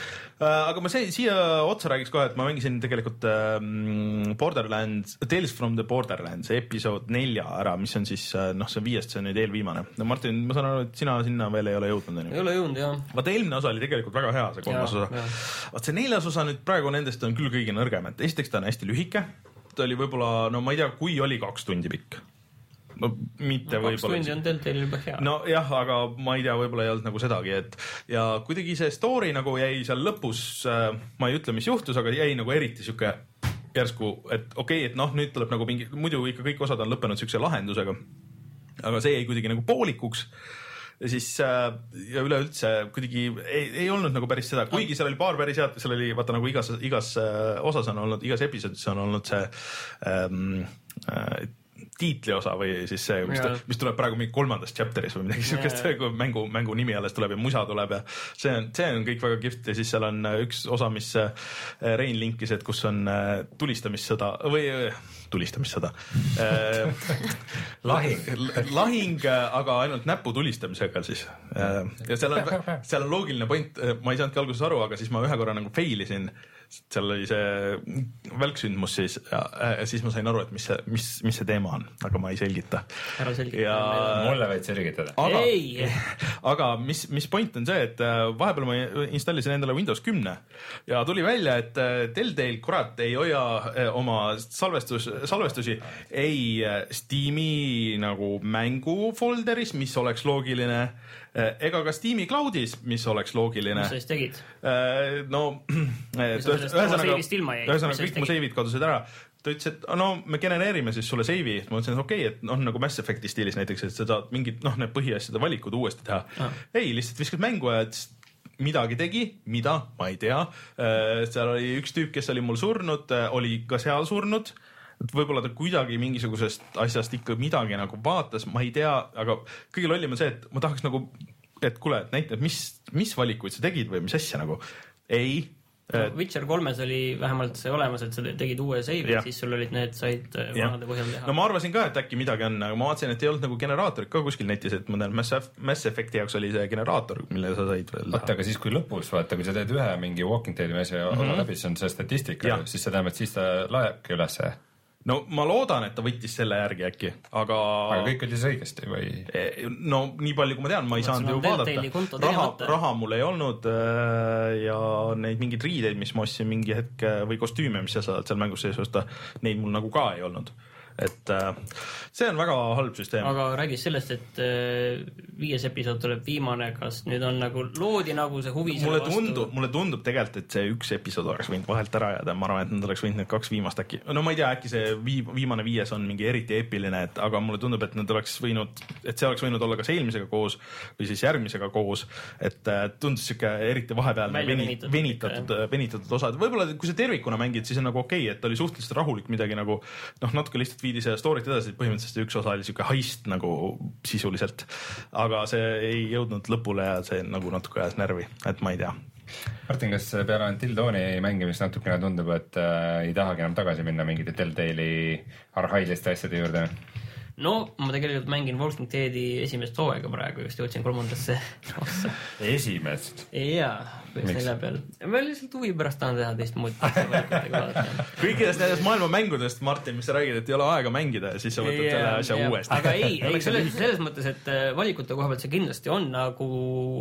Aga ma see, siia otsa räägiks kohe, et ma mängisin tegelikult ähm, Borderlands, Tales from the Borderlands episood nelja ära, mis on siis, noh, see on viiest, see on nüüd eelviimane. No, Martin, ma saan aru, et sina sinna veel ei ole jõudnud. Ei ole jõudnud, jah. Vaata, eelmine osa oli tegelikult väga hea, see kolmas ja, osa. Vaat see neljas osa nüüd praegu nendest on küll kõige nõrgem, et esiteks ta on hästi lühike. Ta oli võib-olla, no ma ei tea, kui oli kaks tundi pikk. No, mitte no, kaks võib-olla. tundi on Telltale'il juba hea. No jah, aga ma ei tea, võib-olla ei olnud nagu sedagi, et ja kuidagi see story nagu jäi seal lõpus, ma ei ütle, mis juhtus, aga jäi nagu eriti siuke järsku, et okei okay,, et noh, nüüd tuleb nagu mingi, muidu ikka kõik osad on lõppenud siukse lahendusega, aga see jäi kuidagi nagu poolikuks. ja siis äh, ja üleüldse kuidagi ei, ei olnud nagu päris seda, kuigi seal oli paar päris head, seal oli vaata nagu igas, igas äh, osas on olnud, igas episoodis on olnud see ähm, äh, tiitli osa või siis see, mis, ta, mis tuleb praegu mingi kolmandas chapteris või midagi siukest, kui mängu, mängu nimi alles tuleb ja musa tuleb ja see on, see on kõik väga kihvt ja siis seal on üks osa, mis Rein linkis, et kus on tulistamissõda või tulistamissõda lahing lahing, aga ainult näpu tulistamisega siis ja seal on, seal on loogiline point, ma ei saanudki alguses aru, aga siis ma ühe korra nagu fail isin, seal oli see välksündmus siis ja, ja siis ma sain aru, et mis see, mis, mis see teema on, aga ma ei selgita. Ära selgita. Ja... mulle võid selgitada. Aga, aga mis, mis point on see, et vahepeal ma installisin endale Windows kümme ja tuli välja, et Telltale kurat ei hoia oma salvestus, salvestusi ei Steam'i nagu mängu folderis, mis oleks loogiline, ega ka Steam'i cloudis, mis oleks loogiline. Mis sa siis tegid? No, ühesõnaga, ühesõnaga kõik mu save'id kadusid ära. Ta ütles, et no me genereerime siis sulle save'i. Ma ütlesin, et okei, okay, et on nagu Mass Effecti stiilis näiteks, et sa saad mingid, noh, need põhiasjade valikud uuesti teha. Ah. Ei, lihtsalt viskad mängu ja midagi tegi, mida, ma ei tea. Seal oli üks tüüp, kes oli mul surnud, oli ka seal surnud. Et võib-olla ta kuidagi mingisugusest asjast ikka midagi nagu vaatas, ma ei tea, aga kõige lollim on see, et ma tahaks nagu, et kuule, et näita, mis, mis valikuid sa tegid või mis asja nagu. Ei. No, Witcher kolmes oli vähemalt see olemas, et sa tegid uue save'i, siis sul olid need said vanade põhjal teha. No ma arvasin ka, et äkki midagi on, aga ma vaatasin, et ei olnud nagu generaatorid ka kuskil netis, et ma tean, Mass Effecti jaoks oli see generaator, mille sa said veel teha. Vaata, aga siis kui lõpus, vaata, kui sa teed ühe mingi Walking Deadi asja ja mm-hmm. läbi, see on see statistika, ja. Siis sa teame, et siis ta laebki ülesse. No ma loodan, et ta võttis selle järgi äkki, aga... Aga kõik oli siis õigesti või? No nii palju, kui ma tean, ma ei saanud ju vaadata. Raha, raha mul ei olnud ja neid mingeid riideid, mis ma ostsin mingi hetk või kostüüme, mis sa saad seal mängus sees osta, neid mul nagu ka ei olnud. Et see on väga halb süsteem. Aga räägis sellest, et viies episood tuleb viimane, kas nüüd on nagu loodi nagu see huvi mulle tundub, mulle tundub tegelikult, et see üks episood oleks võinud vahelt ära jääda. Ma arvan, et nad oleks võinud need kaks viimast äkki. No ma ei tea, äkki see viimane viies on mingi eriti epiline, et, aga mulle tundub, et nad oleks võinud, et see oleks võinud olla kas eelmisega koos või siis järgmisega koos. Et tundus siuke eriti vahepealne venitatud, venitatud, venitatud osad. Võib-olla kui sa tervikuna mängid, siis on nagu okei, et oli suhteliselt rahulik midagi nagu, noh, natuke lihtsalt viidi see story't edasi, põhimõtteliselt üks osa oli siuke heist nagu sisuliselt, aga see ei jõudnud lõpule ja see nagu natuke ajas närvi, et ma ei tea. Martin, kas peale Until Dawni mängimist natukene tundub, et äh, ei tahagi enam tagasi minna mingite Telltale'i arhailiste asjade juurde? No, ma tegelikult mängin Walking Deadi esimest hooaega praegu, just jõudsin kolmandasse ossa. Esimest? Jaa, selle peal. Ma lihtsalt huvi pärast tahan teha teistmoodi. Kõikidest nendest maailma mängudest, Martin, mis sa räägid, et ei ole aega mängida ja siis sa võtad selle asja ja. Uuesti. Aga ei, ei selles, selles mõttes, et valikute koha pealt see kindlasti on nagu...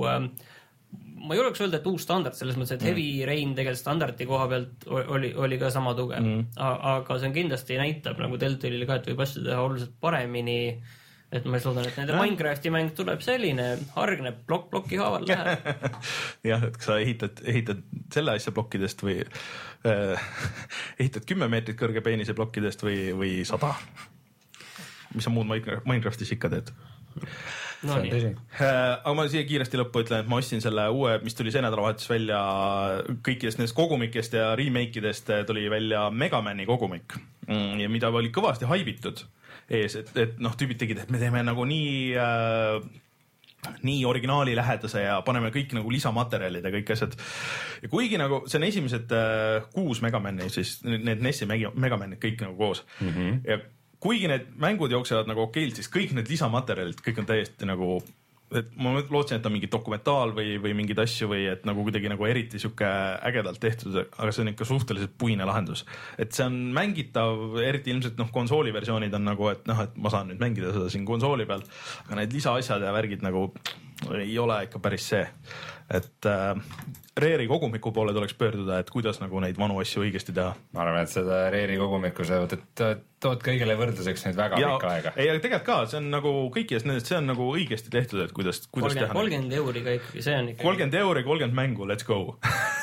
Ma ei oleks öelda, et uus standard, selles mõttes, et mm. Heavy Rain tegelikult standardi koha pealt oli, oli ka sama tugev. Mm. Aga see on kindlasti näitab nagu Telltale'ile ka, et võib asju teha oluliselt paremini, et ma loodan, et nende ja. Minecrafti mäng tuleb selline, hargneb plokk plokki haaval läheb. Jah, et kui sa ehitad, ehitad selle asja plokkidest või äh, ehitad kümme meetrit kõrge peenise plokkidest või, või sada. Mis sa muud Minecraftis ikka teed? No, äh, aga ma siia kiiresti lõppu ütlen, et ma ostsin selle uue, mis tuli see nädalavahetus välja kõikidest nendest kogumikest ja remake'idest tuli välja Megamani kogumik mm, ja mida oli kõvasti haibitud ees, et, et noh, tüübid tegid, et me teeme nagu nii äh, nii originaali lähedase ja paneme kõik nagu lisamaterjalid ja kõik asjad. Ja kuigi nagu see on esimesed äh, kuus Megamani, siis need Nessi Megamanid kõik nagu koos mm-hmm. ja kuigi need mängud jooksevad nagu okeilt, siis kõik need lisamaterjalid, kõik on täiesti nagu, et ma lootsin, et on mingi dokumentaal või, või mingid asju või et nagu kuidagi nagu eriti siuke ägedalt tehtud, aga see on ikka suhteliselt puine lahendus. Et see on mängitav, eriti ilmselt noh, konsooli versioonid on nagu, et noh, et ma saan nüüd mängida seda siin konsooli peal, aga need lisaasjad ja värgid nagu ei ole ikka päris see. Et äh, Rare'i kogumiku poole tuleks pöörduda, et kuidas nagu neid vanu asju õigesti teha. Ma arvan, et seda Rare'i kogumiku sa tood kõigile võrdluseks nüüd väga ja, pikka aega. Ei, aga tegelikult ka, see on nagu kõikidest nendest, see on nagu õigesti tehtud, et kuidas, kuidas kolmkümmend, teha. kolmkümmend euri ka ikkagi, see on ikka. kolmkümmend euri, kolmkümmend mängu, let's go.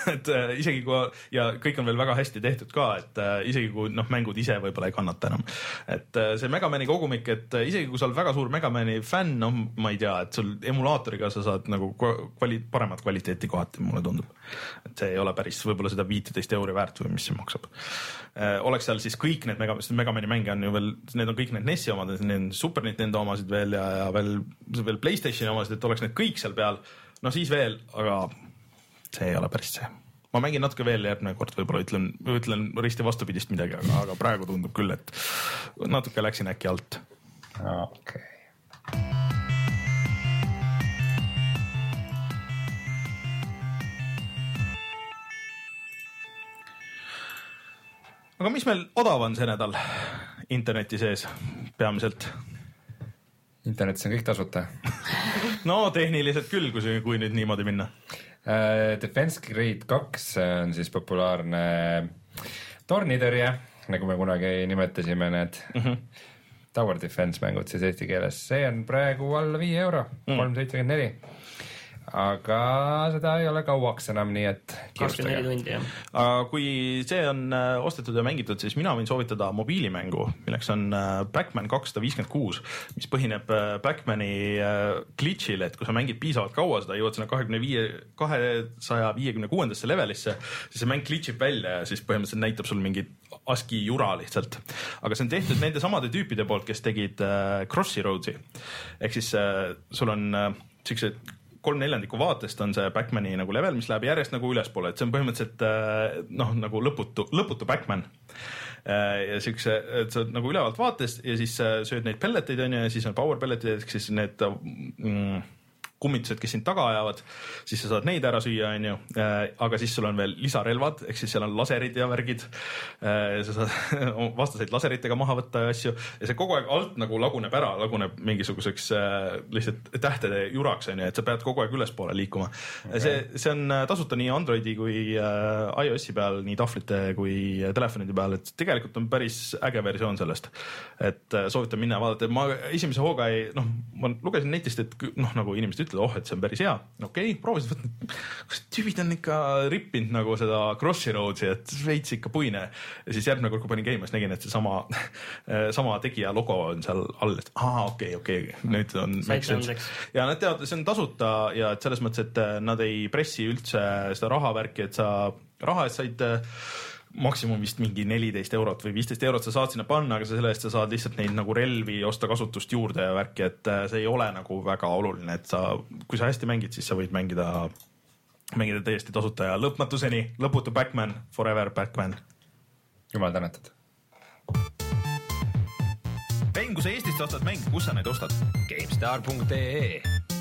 et äh, isegi kui ja kõik on veel väga hästi tehtud ka, et äh, isegi kui noh, mängud ise võib-olla ei kannata enam. Et äh, see Megamani kogumik, et äh, isegi kui sa oled väga suur Megamani fänn, noh ma ei tea, et sul emulaatoriga sa saad nagu kvali- paremat kvaliteeti kohati, mulle tundub. Et see ei ole päris võib-olla seda viiteist euri väärt või mis see maksab. Äh, oleks seal siis kõik need Megamani, Megamani mänge on ju veel, need on kõik need N E S-i omad, need Super Nintendo omasid veel ja, ja veel, veel PlayStationi omasid, et oleks need kõik seal peal, no siis veel, aga see ei ole päris see. Ma mängin natuke veel järgmine kord, võib-olla ütlen, ütlen risti vastupidist midagi, aga, aga praegu tundub küll, et natuke läksin äkki alt. Okay. aga mis meil odav on see nädal interneti sees peamiselt? Internetis on kõik tasuta. No tehniliselt küll, kui, kui nüüd niimoodi minna. Uh, Defense Grid kaks on siis populaarne tornitõrje, nagu me kunagi nimetasime need mm-hmm. Tower Defense mängud siis eesti keeles. See on praegu alla viie euro, mm. kolm seitsekümmend neli. Aga seda ei ole kauaks enam, nii et kakskümmend neli tundi, jah. Aga kui see on ostetud ja mängitud, siis mina võin soovitada mobiilimängu, milleks on Pac-Man kakssada viiskümmend kuus, mis põhineb Pac-Mani glitchil, et kui sa mängid piisavalt kaua seda, jõuad sinna kahekümne viie, kahesaja viiekümne kuuendasse levelisse, siis see mäng glitchib välja ja siis põhimõtteliselt näitab sul mingi ASCII jura lihtsalt. Aga see on tehtud nende samade tüüpide poolt, kes tegid Crossy Roadsi. Ehk siis sul on siukse kolm neljandikku vaatest on see Pac-Mani nagu level, mis läheb järjest nagu ülespoole, et see on põhimõtteliselt noh, nagu lõputu, lõputu Pac-Man. Ja siukse, et sa oled nagu ülevalt vaatest ja siis sööd neid pelleteid on ja siis on power pelletid, ehk siis need mm, kummitused, kes sind taga ajavad, siis sa saad neid ära süüa, on ju. Aga siis sul on veel lisarelvad, ehk siis seal on laserid ja värgid. Sa saad vastaseid laseritega maha võtta ja asju. Ja see kogu aeg alt nagu laguneb ära, laguneb mingisuguseks lihtsalt tähtede juraks, on ju, et sa pead kogu aeg ülespoole liikuma. Okay. See, see on tasuta nii Androidi kui iOS-i peal, nii tahvlite kui telefonide peal, et tegelikult on päris äge versioon sellest. Et soovitan minna vaadata. Ma esimese hooga ei, noh, ma lugesin netist, et noh, nagu inimesed ütlevad, oh, et see on päris hea. Okei, okay, proovisid võtta. Kas tüübid on ikka rippinud nagu seda Crossy Roadsi, et veits ikka puine. Ja siis järgmine kord, kui panin käima, siis nägin, et see sama, sama tegija logo on seal all. Et aa, okei, okay, okei. Okay. Nüüd on... Ja nad teavad, see on tasuta ja et selles mõttes, et nad ei pressi üldse seda rahavärki, et sa raha eest said maksimum vist mingi neliteist eurot või viisteist eurot sa saad sinna panna, aga sa selle eest sa saad lihtsalt neid nagu relvi osta kasutust juurde ja värki, et see ei ole nagu väga oluline, et sa, kui sa hästi mängid, siis sa võid mängida, mängida täiesti tasuta ja lõpmatuseni, lõputu Pac-Man, forever Pac-Man. Jumal tänatud. Mäng, kui sa Eestist ostad mäng, kus sa neid ostad? GameStar punkt ee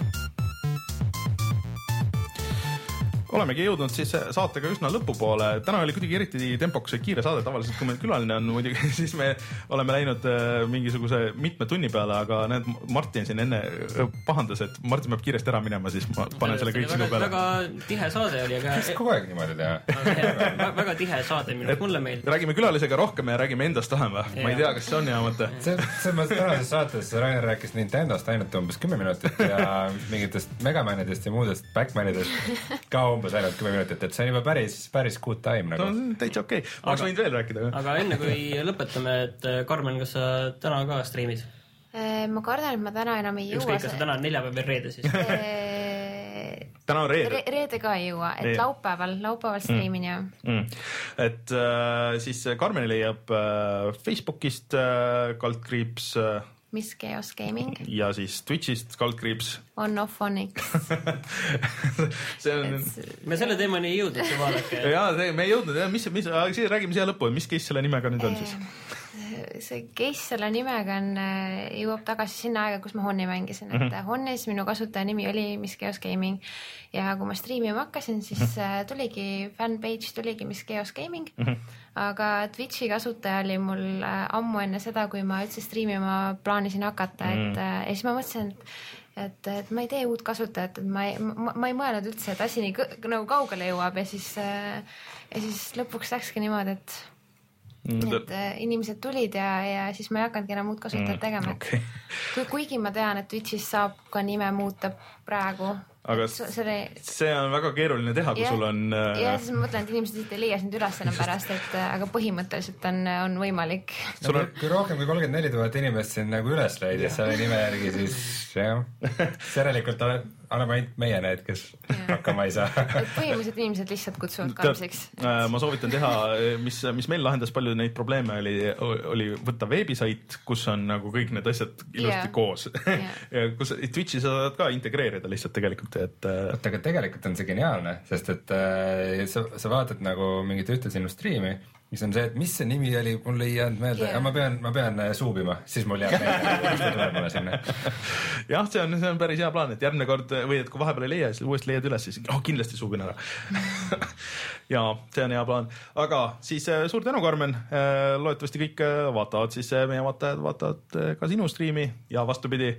Olemegi jõudnud siis saatega üsna lõpupoole. Täna oli kuidagi eriti tempokas ja kiire saade, tavaliselt kui meil külaline on muidugi, siis me oleme läinud mingisuguse mitme tunni peale, aga need Martin siin enne pahandas, et Martin peab kiiresti ära minema, siis ma panen selle kõik sinu peale. Väga tihe saade oli, aga... Kas kogu aeg niimoodi teha? Väga tihe saade, minu mulle meeldib. Räägime külalisega rohkem ja räägime endast vähem või? Ma ei tea, kas see on hea mõte. See, see ma tänases saates Rainer rääkis Nintendost ainult umbes kümme minutit ja mingitest Megamanidest ja muudest Backmanidest ka umbes ainult kümme minutit, et see on juba päris, päris good time nagu. No, täitsa okei. Okay. Ma oleks võinud veel rääkida. Aga enne kui lõpetame, et Karmen, kas sa täna ka striimid? Ma kardan, et ma täna enam ei jõua. Ükskõik, kas sa täna on neljapäev või reede siis? Täna on reede. Re reede ka ei jõua, et reede. laupäeval, laupäeval striimin ja. Mm. Et äh, siis Karmeni leiab äh, Facebookist äh, kaldkriips äh, Mis Chaos Gaming. Ja siis Twitchist kaldkriips. On off on X. see on... Me selle teemani ei jõudnud, see vaadake. Jaa, see, me ei jõudnud. Mis, mis, siis räägime siia lõppu. Mis case selle nimega nüüd on siis? See case selle nimega on, jõuab tagasi sinna aega, kus ma Honni mängisin. Et mm-hmm. Honnis minu kasutaja nimi oli Mis Chaos Gaming. Ja kui ma striimima hakkasin, siis mm-hmm. tuligi, fanpage tuligi Mis Chaos Gaming. Mm-hmm. Aga Twitchi kasutaja oli mul ammu enne seda, kui ma üldse striimima plaanisin hakata. Mm. Et, ja siis ma mõtlesin, et, et, et ma ei tee uut kasutajat, et ma ei, ma, ma ei mõelnud üldse, et asi nii nagu kaugele jõuab ja siis, ja siis lõpuks läkski niimoodi, et mm. et inimesed tulid ja, ja siis ma ei hakanudki enam uut kasutajat tegema. Mm, okay. Kui, kuigi ma tean, et Twitchis saab ka nime muuta praegu. aga see, see on väga keeruline teha, kui ja, sul on äh... ja siis ma mõtlen, et inimesed ei leia sind üles enam pärast, et aga põhimõtteliselt on, on võimalik no, on... kui rohkem kui kolmkümmend neli tuhat inimest sind nagu üles leidis selle nime järgi, siis jah, järelikult oleme ainult meie need, kes hakkama ei saa. Põhimõtteliselt inimesed lihtsalt kutsuvad kaamsiks. Ma soovitan teha, mis, mis meil lahendas palju neid probleeme, oli, oli võtta veebisait, kus on nagu kõik need asjad ilusti yeah. koos. Yeah. kus Twitchi sa saad ka integreerida lihtsalt tegelikult. Et... Oot, aga tegelikult on see geniaalne, sest et äh, sa, sa vaatad nagu mingit ühte sinu striimi, mis on see, et mis see nimi oli, mul ei jäänud meelde yeah., ma pean, ma pean suubima, siis mul jääb meelde, mis me tuleb mulle sinna. jah, see on, see on päris hea plaan, et järgmine kord või et kui vahepeal ei leia, siis uuesti leiad üles, siis oh, kindlasti suubin ära. ja see on hea plaan. Aga siis suur tänu, Karmen. Loetavasti kõik vaatavad, siis meie vaatajad vaatavad ka sinu striimi ja vastupidi.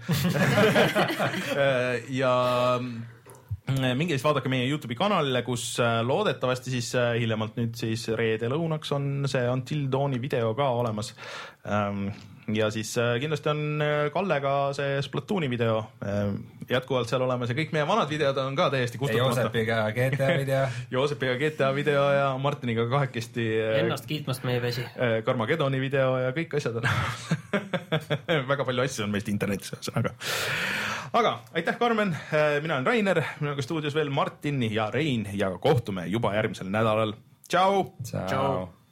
ja minge siis vaadake meie YouTube'i kanalile, kus loodetavasti siis hiljemalt nüüd siis reede lõunaks on see Until Dawni video ka olemas. Ja siis kindlasti on Kallega see Splatooni video jätkuvalt seal olemas ja kõik meie vanad videod on ka täiesti kustutamata. Joosepiga G T A video. Joosepiga G T A video ja Martiniga kahekesti. Ennast kiitmast meie vesi. Carmageddoni video ja kõik asjad on. Väga palju asju on meist internetis. Aga, aga aitäh, Karmen. Mina olen Rainer, minuga stuudios veel Martin ja Rein ja kohtume juba järgmisel nädalal. Tšau! Tšau!